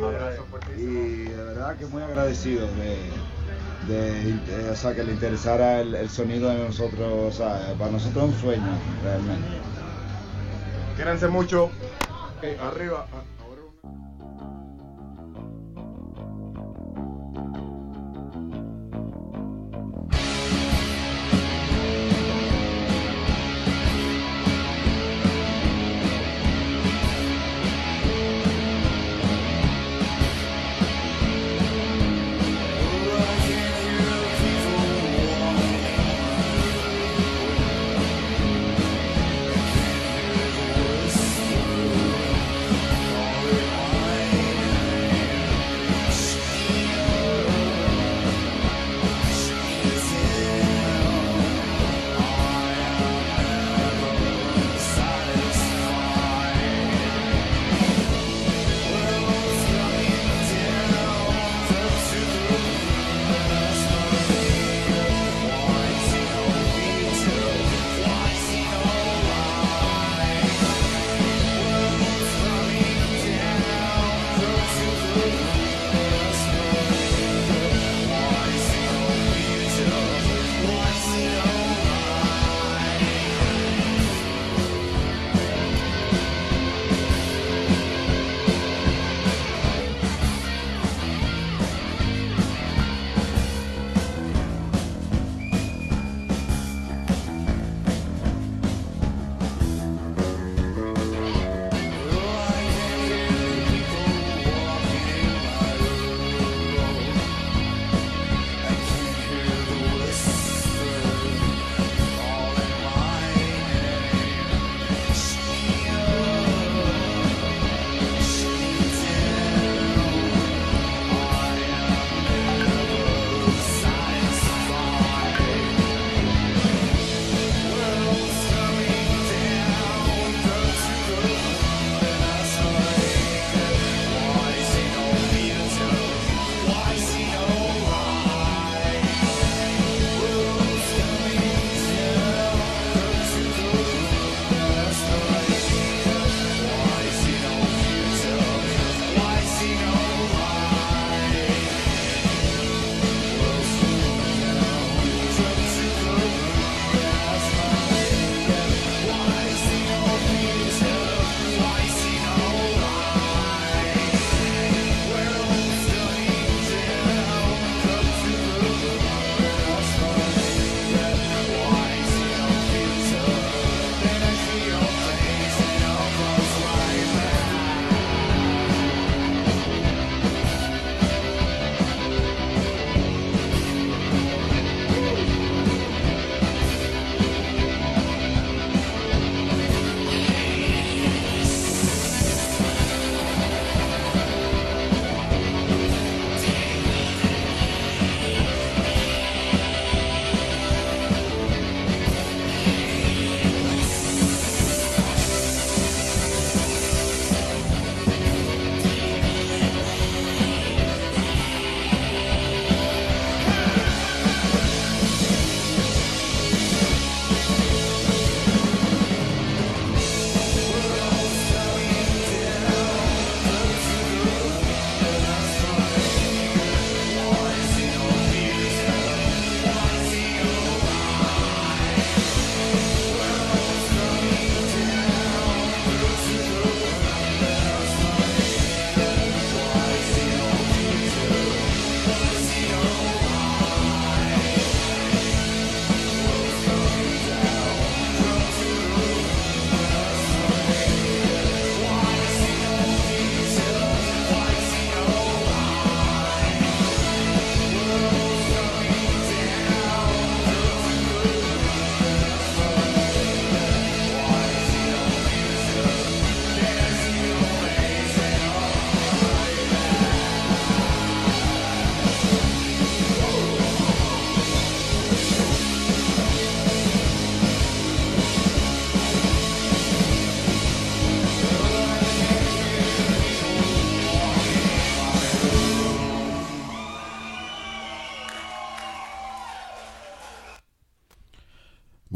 y de verdad que muy agradecido de, de, de o sea, que le interesara el, el sonido de nosotros, o sea, para nosotros es un sueño realmente. Quédense mucho. Okay, arriba. All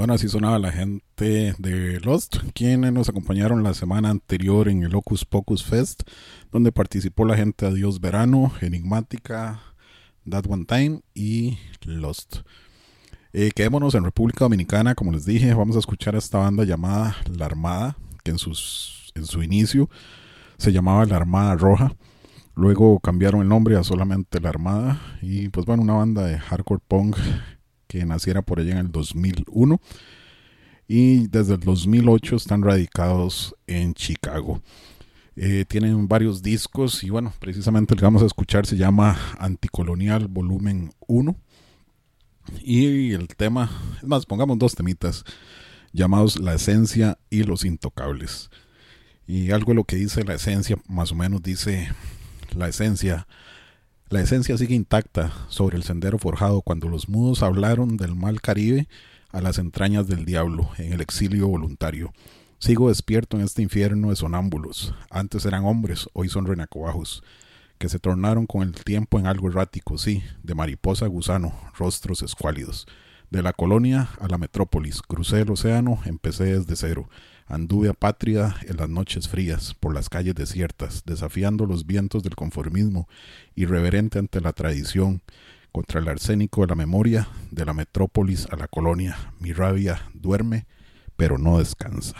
Bueno, así sonaba la gente de Lost, quienes nos acompañaron la semana anterior en el Hocus Pocus Fest, donde participó la gente Adiós Verano, Enigmática, That One Time y Lost. Eh, quedémonos en República Dominicana, como les dije, vamos a escuchar a esta banda llamada La Armada, que en, sus, en su inicio se llamaba La Armada Roja. Luego cambiaron el nombre a solamente La Armada. Y pues bueno, una banda de hardcore punk que naciera por allá en el dos mil uno. Y desde el dos mil ocho están radicados en Chicago. Eh, tienen varios discos y bueno, precisamente el que vamos a escuchar se llama Anticolonial Volumen uno. Y el tema, es más, pongamos dos temitas llamados La Esencia y Los Intocables. Y algo de lo que dice La Esencia, más o menos dice... La esencia, la esencia sigue intacta sobre el sendero forjado cuando los mudos hablaron del mal Caribe a las entrañas del diablo en el exilio voluntario. Sigo despierto en este infierno de sonámbulos. Antes eran hombres, hoy son renacobajos, que se tornaron con el tiempo en algo errático, sí, de mariposa a gusano, rostros escuálidos. De la colonia a la metrópolis, crucé el océano, empecé desde cero. Anduve apátrida en las noches frías, por las calles desiertas, desafiando los vientos del conformismo, irreverente ante la tradición, contra el arsénico de la memoria, de la metrópolis a la colonia. Mi rabia duerme, pero no descansa.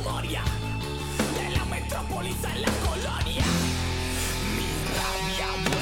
De la metrópolis a la colonia, mi rabia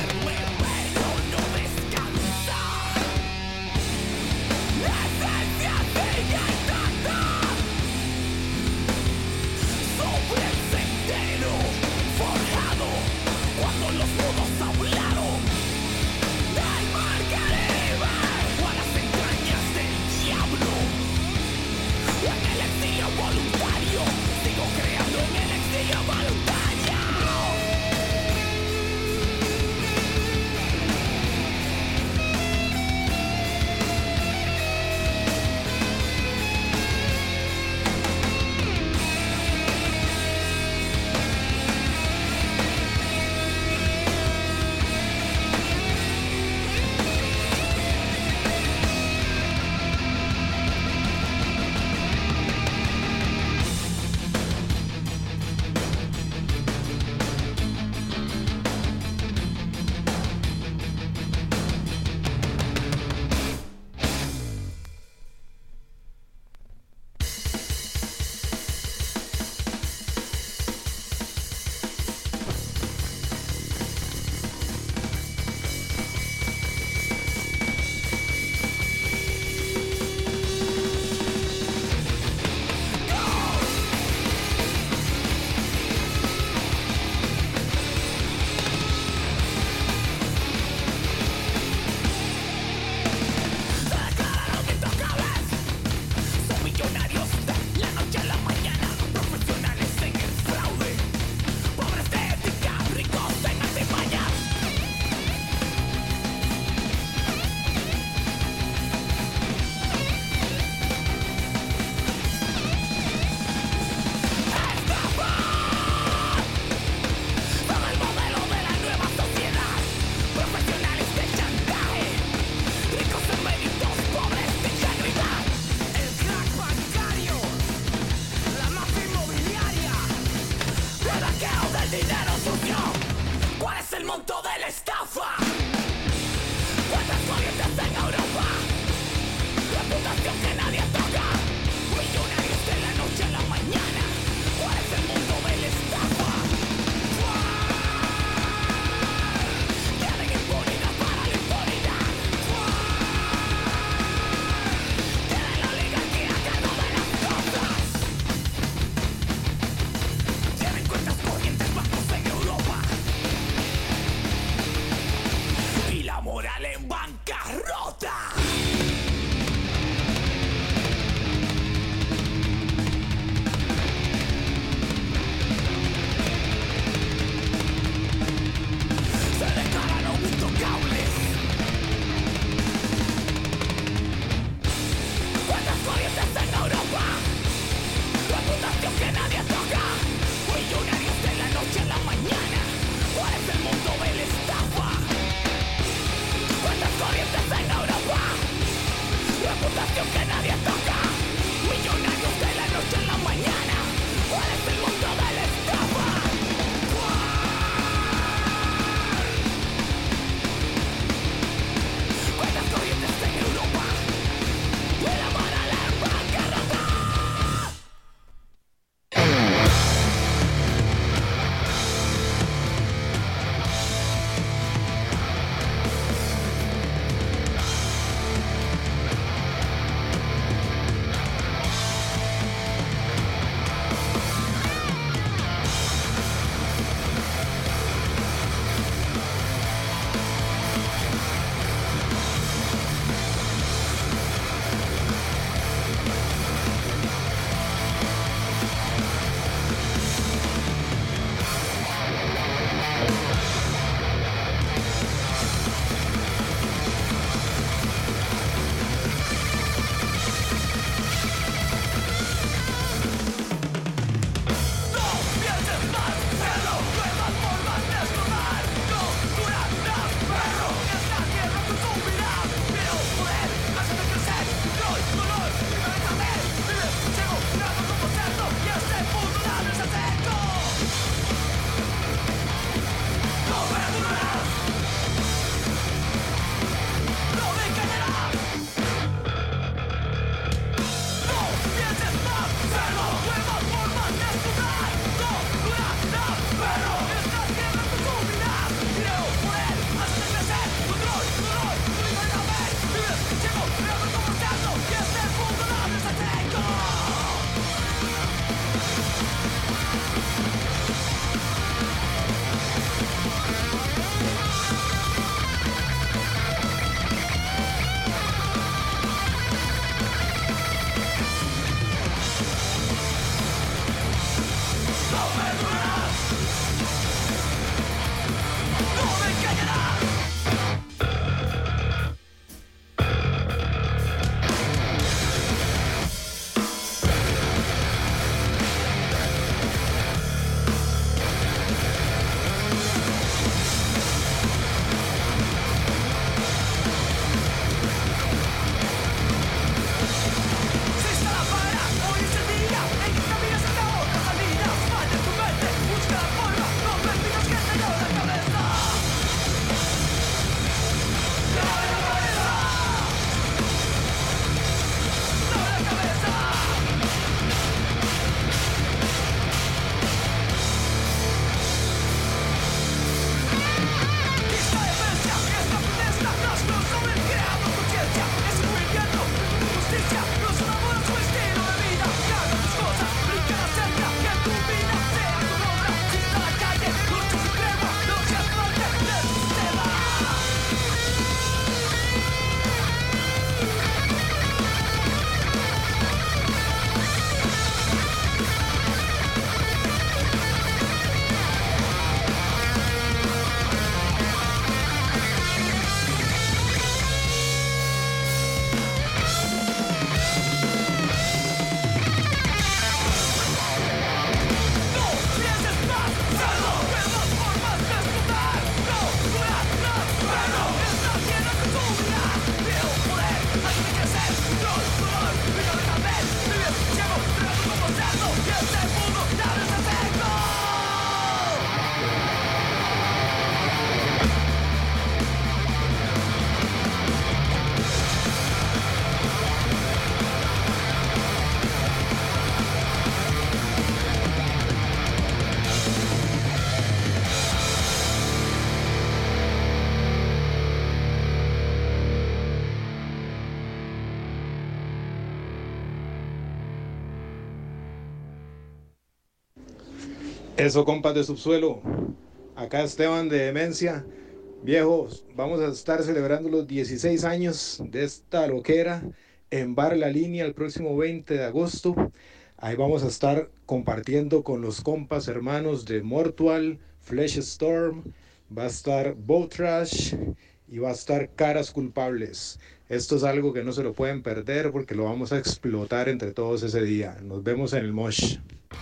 Eso, compas de Subsuelo. Acá Esteban de Demencia. Viejos, vamos a estar celebrando los dieciséis años de esta loquera en Bar La Línea el próximo veinte de agosto. Ahí vamos a estar compartiendo con los compas hermanos de Mortual, Flesh Storm, va a estar Bow Trash y va a estar Caras Culpables. Esto es algo que no se lo pueden perder porque lo vamos a explotar entre todos ese día. Nos vemos en el Mosh.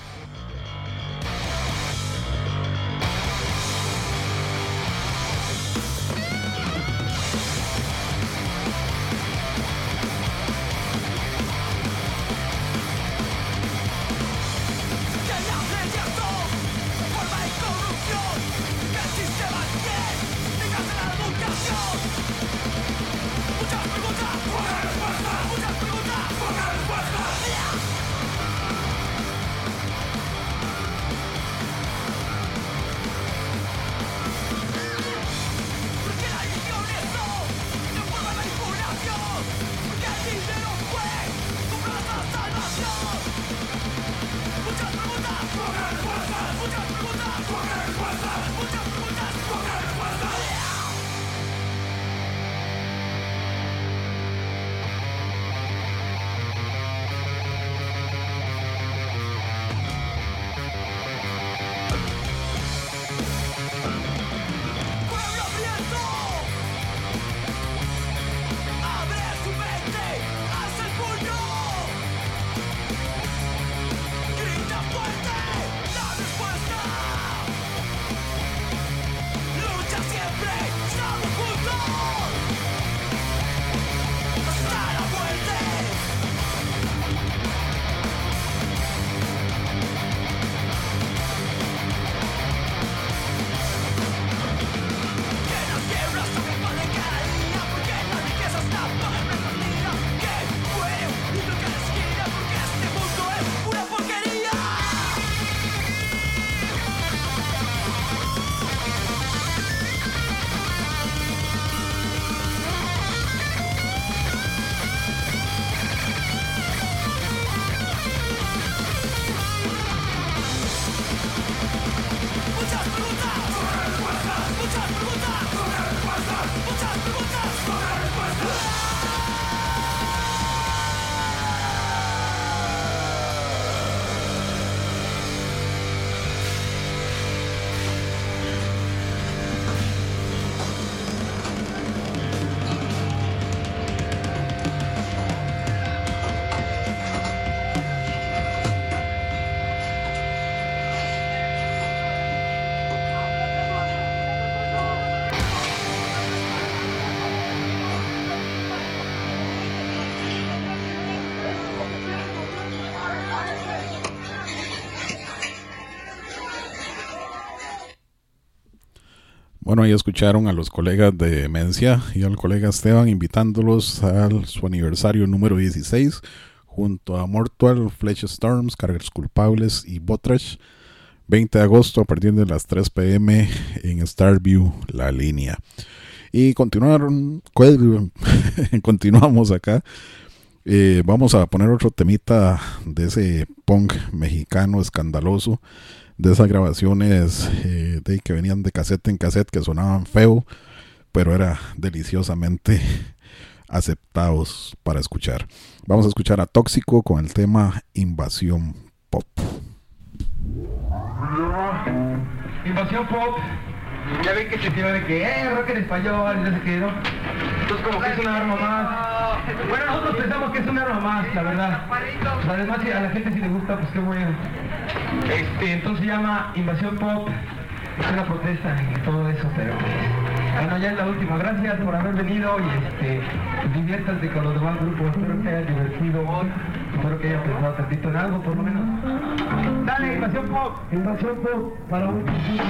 Bueno, ahí escucharon a los colegas de Demencia y al colega Esteban invitándolos a su aniversario número dieciséis junto a Mortual, Flesh Storms, Caras Culpables y Botrash, veinte de agosto a partir de las tres pe eme en Starview, La Línea. Y continuaron, continuamos acá. Eh, vamos a poner otro temita de ese punk mexicano escandaloso, de esas grabaciones eh, de que venían de cassette en cassette, que sonaban feo, pero era deliciosamente aceptados para escuchar. Vamos a escuchar a Tóxico con el tema Invasión Pop. Invasión Pop. Ya ven que se tira de que, eh, rock en español, y no sé qué, ¿no? Entonces como que es una arma más. Bueno, nosotros pensamos que es una arma más, la verdad. Además, si a la gente si le gusta, pues qué bueno. Este, entonces se llama Invasión Pop. Es una protesta y todo eso, pero bueno, ya es la última. Gracias por haber venido y este, diviértanse con los demás grupos. Espero que hayan divertido hoy. Espero que hayan pensado tantito en algo, por lo menos. Dale, Invasión Pop. Invasión Pop para un futuro.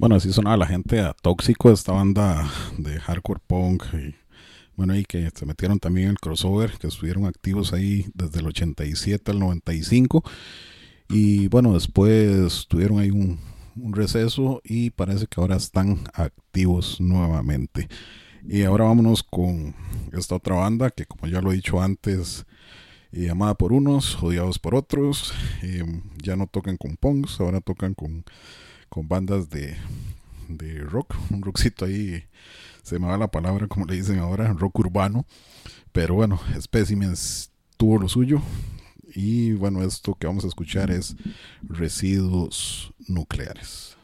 Bueno, así sonaba la gente a Tóxico, esta banda de hardcore punk. Y, bueno, y que se metieron también en el crossover, que estuvieron activos ahí desde el ochenta y siete al noventa y cinco. Y bueno, después tuvieron ahí un, un receso y parece que ahora están activos nuevamente. Y ahora vámonos con esta otra banda que, como ya lo he dicho antes, eh, amada por unos, odiados por otros. Eh, ya no tocan con punks, ahora tocan con, con bandas de, de rock, un rockcito ahí, se me va la palabra como le dicen ahora, rock urbano. Pero bueno, Specimens tuvo lo suyo. Y bueno, esto que vamos a escuchar es Residuos Nucleares.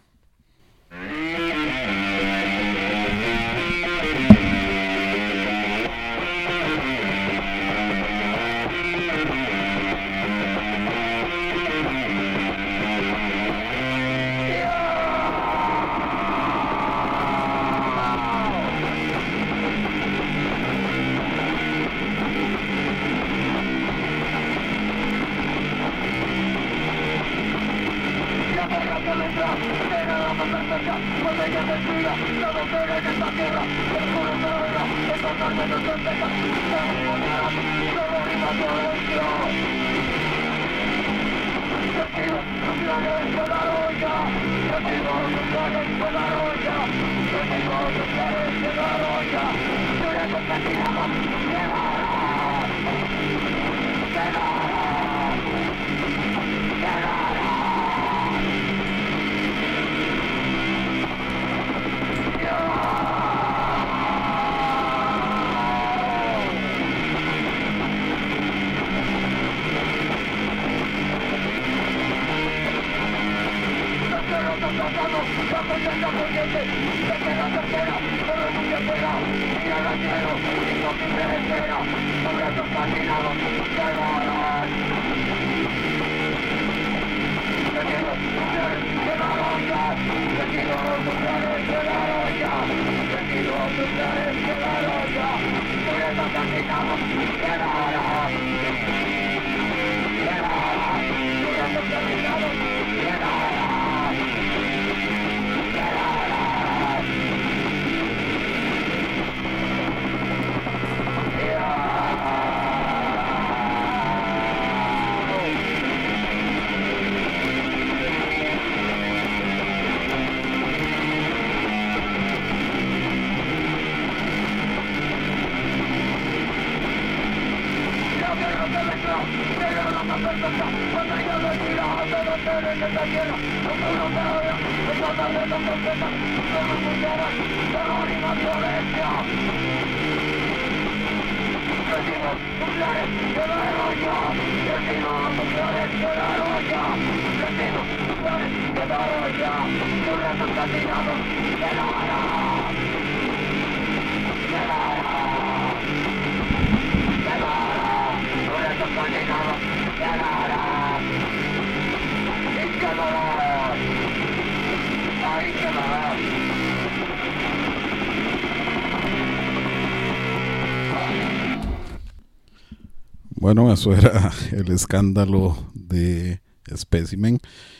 Bueno, eso era el escándalo de Specimen.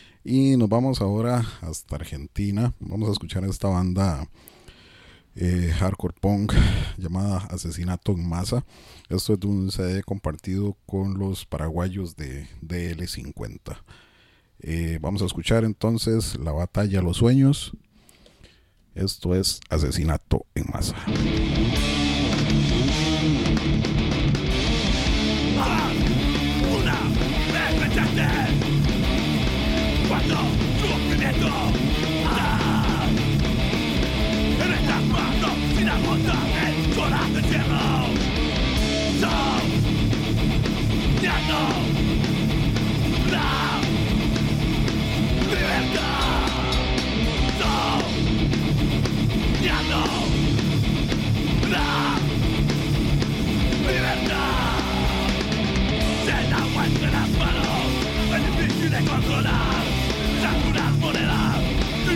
Y nos vamos ahora hasta Argentina. Vamos a escuchar a esta banda eh, hardcore punk llamada Asesinato en Masa. Esto es de un C D compartido con los paraguayos de D L cincuenta. Eh, vamos a escuchar entonces La Batalla a los Sueños. Esto es Asesinato en Masa. Una vez me echaste cuando sufrimiento ah, en estas manos sin agotar el corazón del cielo son soñando la libertad soñando la libertad. Se la vuelta en las manos, es difícil de controlar. Sacurar moneda,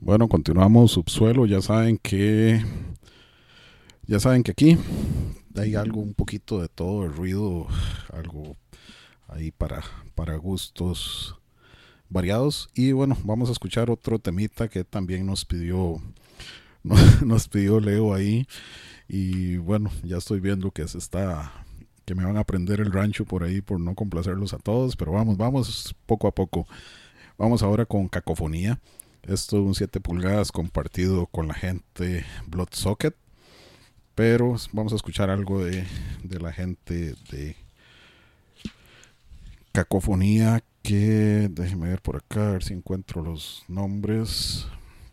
Bueno, continuamos Subsuelo. Ya saben que ya saben que aquí hay algo, un poquito de todo, el ruido, algo ahí para, para gustos variados. Y bueno, vamos a escuchar otro temita que también nos pidió nos pidió Leo ahí. Y bueno, ya estoy viendo que se está que me van a prender el rancho por ahí por no complacerlos a todos, pero vamos, vamos poco a poco. Vamos ahora con Cacofonía. Esto es un siete pulgadas compartido con la gente Bloodsocket, pero vamos a escuchar algo de, de la gente de Cacofonía, que déjenme ver por acá, a ver si encuentro los nombres.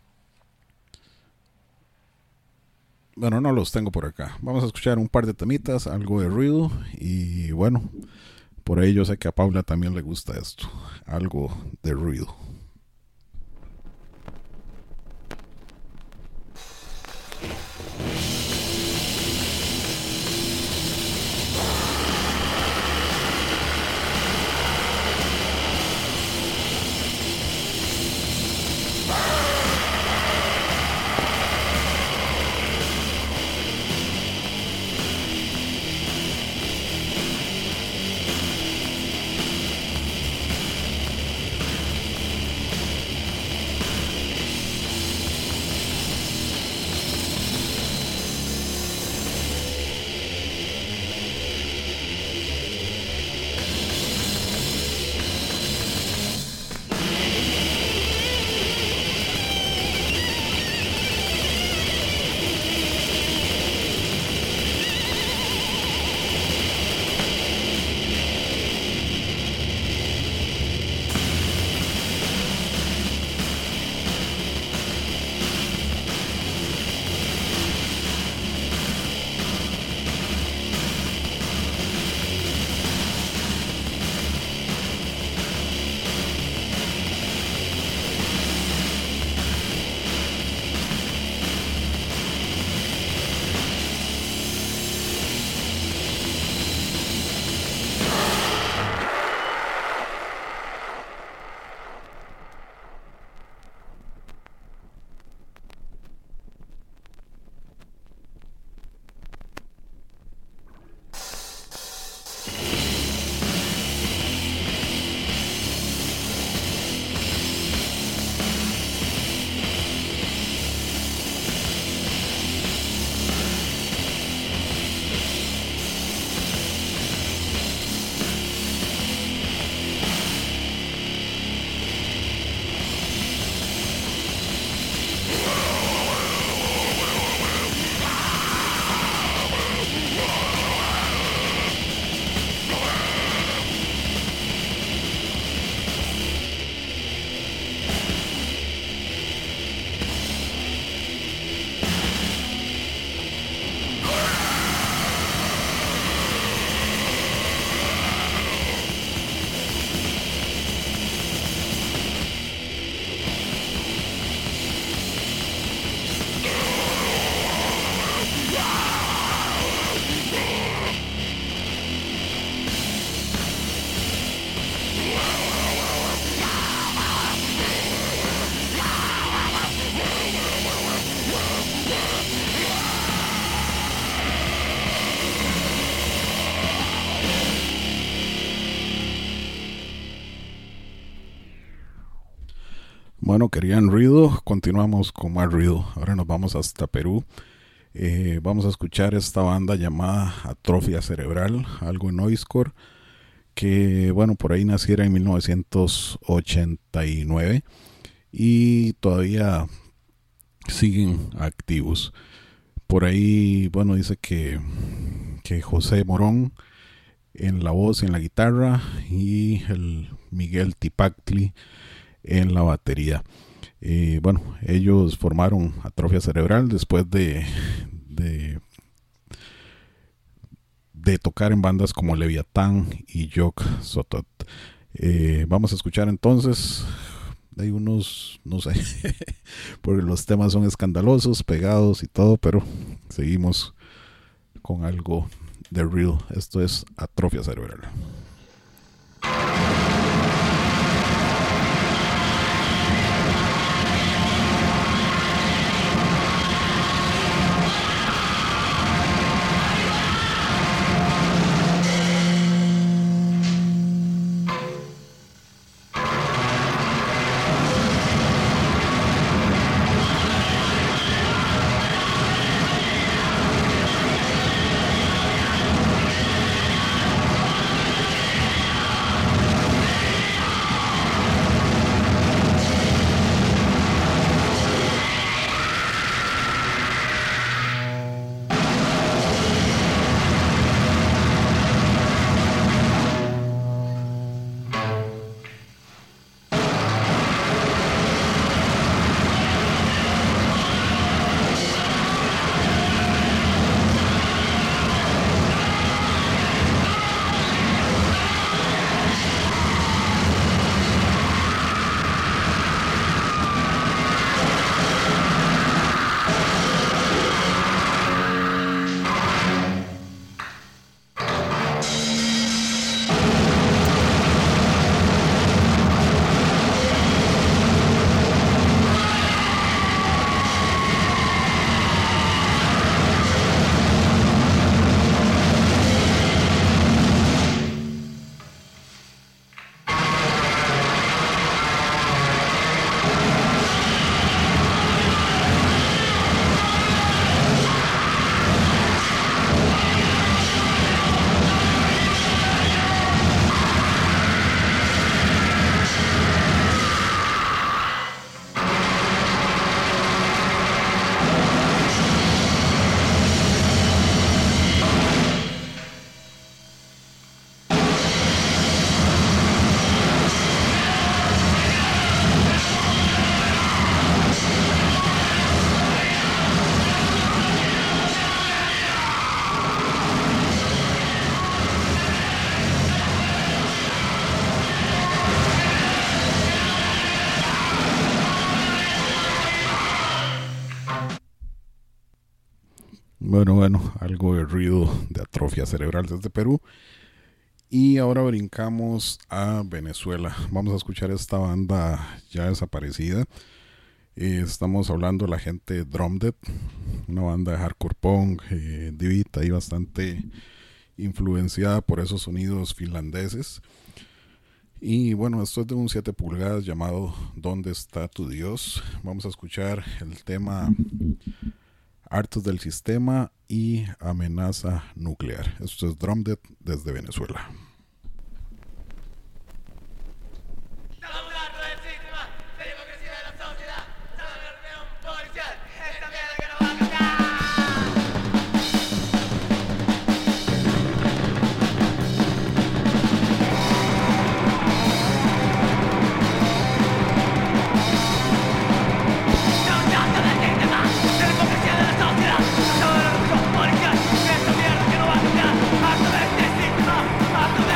Bueno, no los tengo por acá. Vamos a escuchar un par de temitas, algo de ruido, y bueno, por ahí yo sé que a Paula también le gusta esto, algo de ruido. Bueno, querían ruido, continuamos con más ruido. Ahora nos vamos hasta Perú. Eh, vamos a escuchar esta banda llamada Atrofia Cerebral, algo en noisecore, que bueno, por ahí naciera en mil novecientos ochenta y nueve y todavía siguen activos. Por ahí, bueno, dice que, que José Morón en la voz y en la guitarra y el Miguel Tipactli en la batería. Eh, bueno, ellos formaron Atrofia Cerebral después de, de de tocar en bandas como Leviatán y Yok Sotot. Eh, vamos a escuchar entonces, hay unos, no sé, porque los temas son escandalosos, pegados y todo, pero seguimos con algo de real. Esto es Atrofia Cerebral. Bueno, bueno, algo de ruido de atrofia cerebral desde Perú. Y ahora brincamos a Venezuela. Vamos a escuchar esta banda ya desaparecida. Eh, estamos hablando de la gente Drum Dead, una banda de hardcore punk, eh, divita y bastante influenciada por esos sonidos finlandeses. Y bueno, esto es de un siete pulgadas llamado ¿Dónde está tu Dios? Vamos a escuchar el tema Hartos del Sistema y Amenaza Nuclear. Esto es Drum Dead desde Venezuela. Harto de este sistema, harto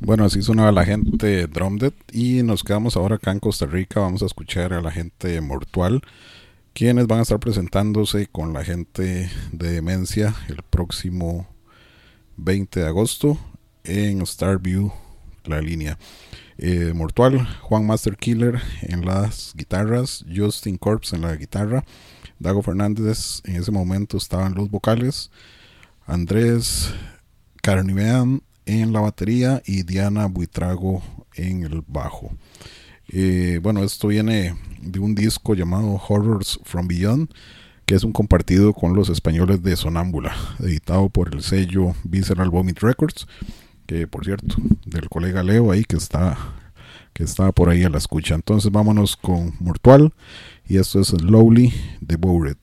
Bueno, así sonaba la gente de Drum Dead y nos quedamos ahora acá en Costa Rica. Vamos a escuchar a la gente de Mortual, quienes van a estar presentándose con la gente de Demencia el próximo veinte de agosto en Starview, La Línea. Eh, Mortual, Juan Master Killer en las guitarras, Justin Corpse en la guitarra, Dago Fernández en ese momento estaba en los vocales, Andrés Carnivean en la batería y Diana Buitrago en el bajo. Eh, bueno, esto viene de un disco llamado Horrors from Beyond, que es un compartido con los españoles de Sonámbula, editado por el sello Visceral Vomit Records, que por cierto, del colega Leo ahí que está que está por ahí a la escucha. Entonces vámonos con Mortual y esto es Slowly Devoured.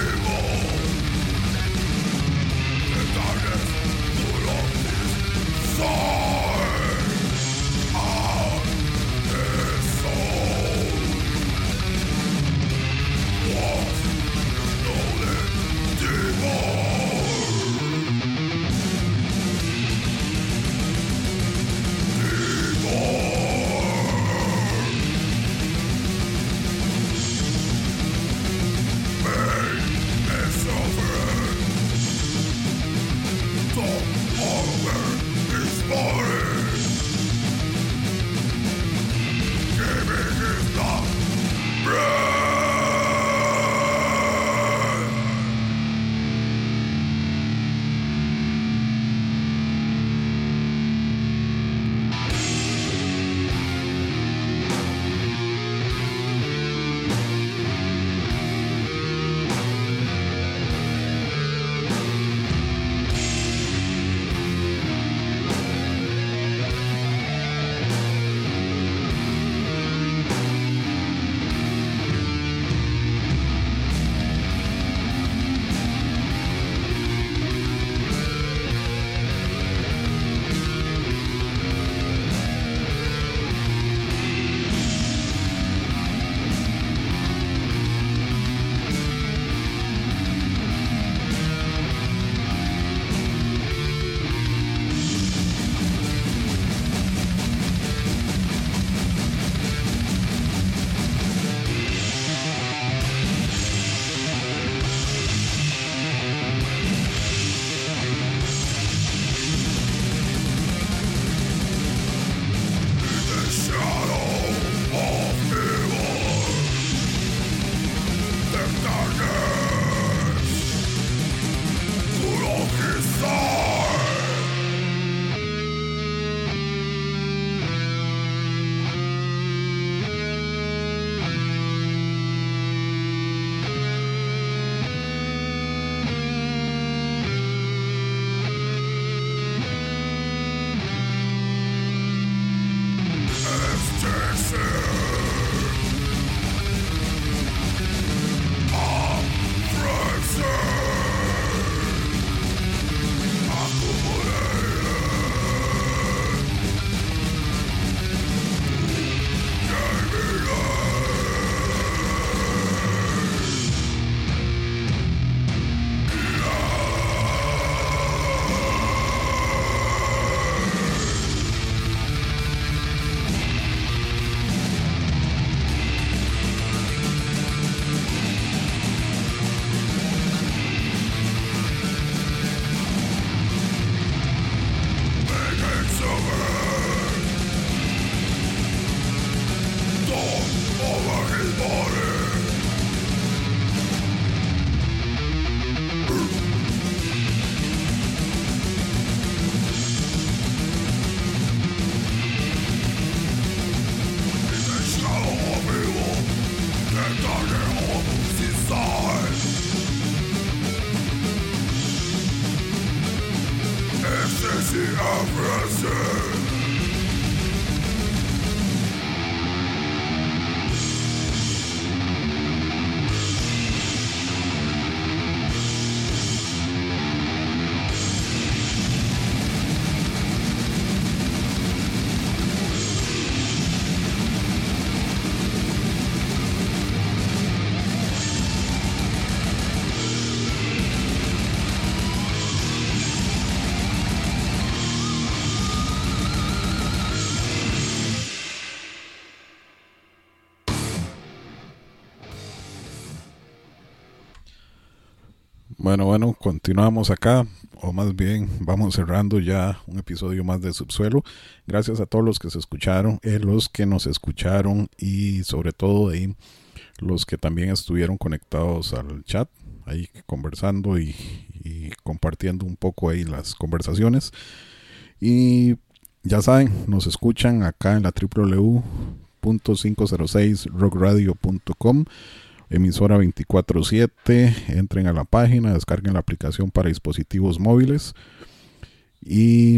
Darkness full of this mercy of mercy. Bueno, bueno, continuamos acá, o más bien vamos cerrando ya un episodio más de Subsuelo. Gracias a todos los que se escucharon, eh, los que nos escucharon y sobre todo ahí los que también estuvieron conectados al chat, ahí conversando y, y compartiendo un poco ahí las conversaciones. Y ya saben, nos escuchan acá en la doble u doble u doble u punto quinientos seis rock radio punto com, emisora veinticuatro siete. Entren a la página, descarguen la aplicación para dispositivos móviles y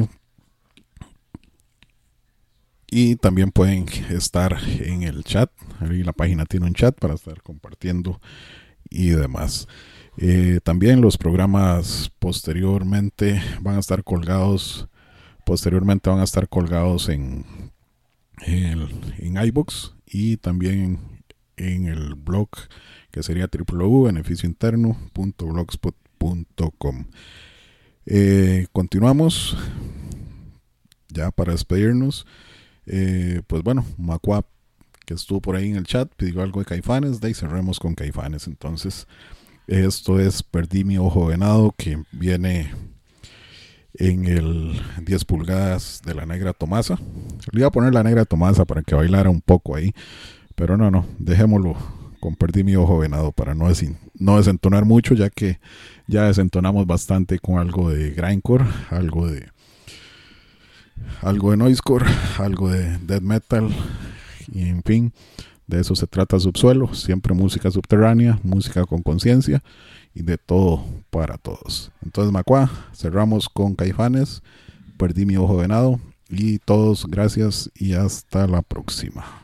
y también pueden estar en el chat. Ahí la página tiene un chat para estar compartiendo y demás. Eh, también los programas posteriormente van a estar colgados posteriormente van a estar colgados en en, en iVoox y también en el blog que sería doble u doble u doble u punto beneficio interno punto blogspot punto com. Eh, continuamos ya para despedirnos. Eh, pues bueno, Macua, que estuvo por ahí en el chat, pidió algo de Caifanes. De ahí cerremos con Caifanes. Entonces, esto es Perdí mi ojo venado, que viene en el diez pulgadas de la Negra Tomasa. Le iba a poner la Negra Tomasa para que bailara un poco ahí, pero no, no, dejémoslo con Perdí mi ojo venado para no, des, no desentonar mucho, ya que ya desentonamos bastante con algo de grindcore, algo de algo de noisecore, algo de death metal, y en fin, de eso se trata Subsuelo. Siempre música subterránea, música con conciencia y de todo para todos. Entonces, Macua, cerramos con Caifanes, Perdí mi ojo venado, y todos gracias y hasta la próxima.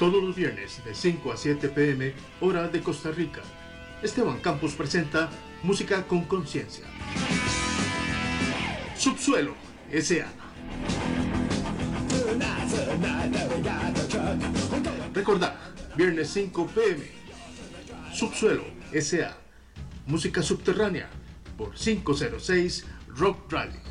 Todos los viernes de cinco a siete p m hora de Costa Rica. Esteban Campos presenta Música con Conciencia. Subsuelo S A Recordad, viernes cinco p m Subsuelo S A Música subterránea por quinientos seis Rock Radio.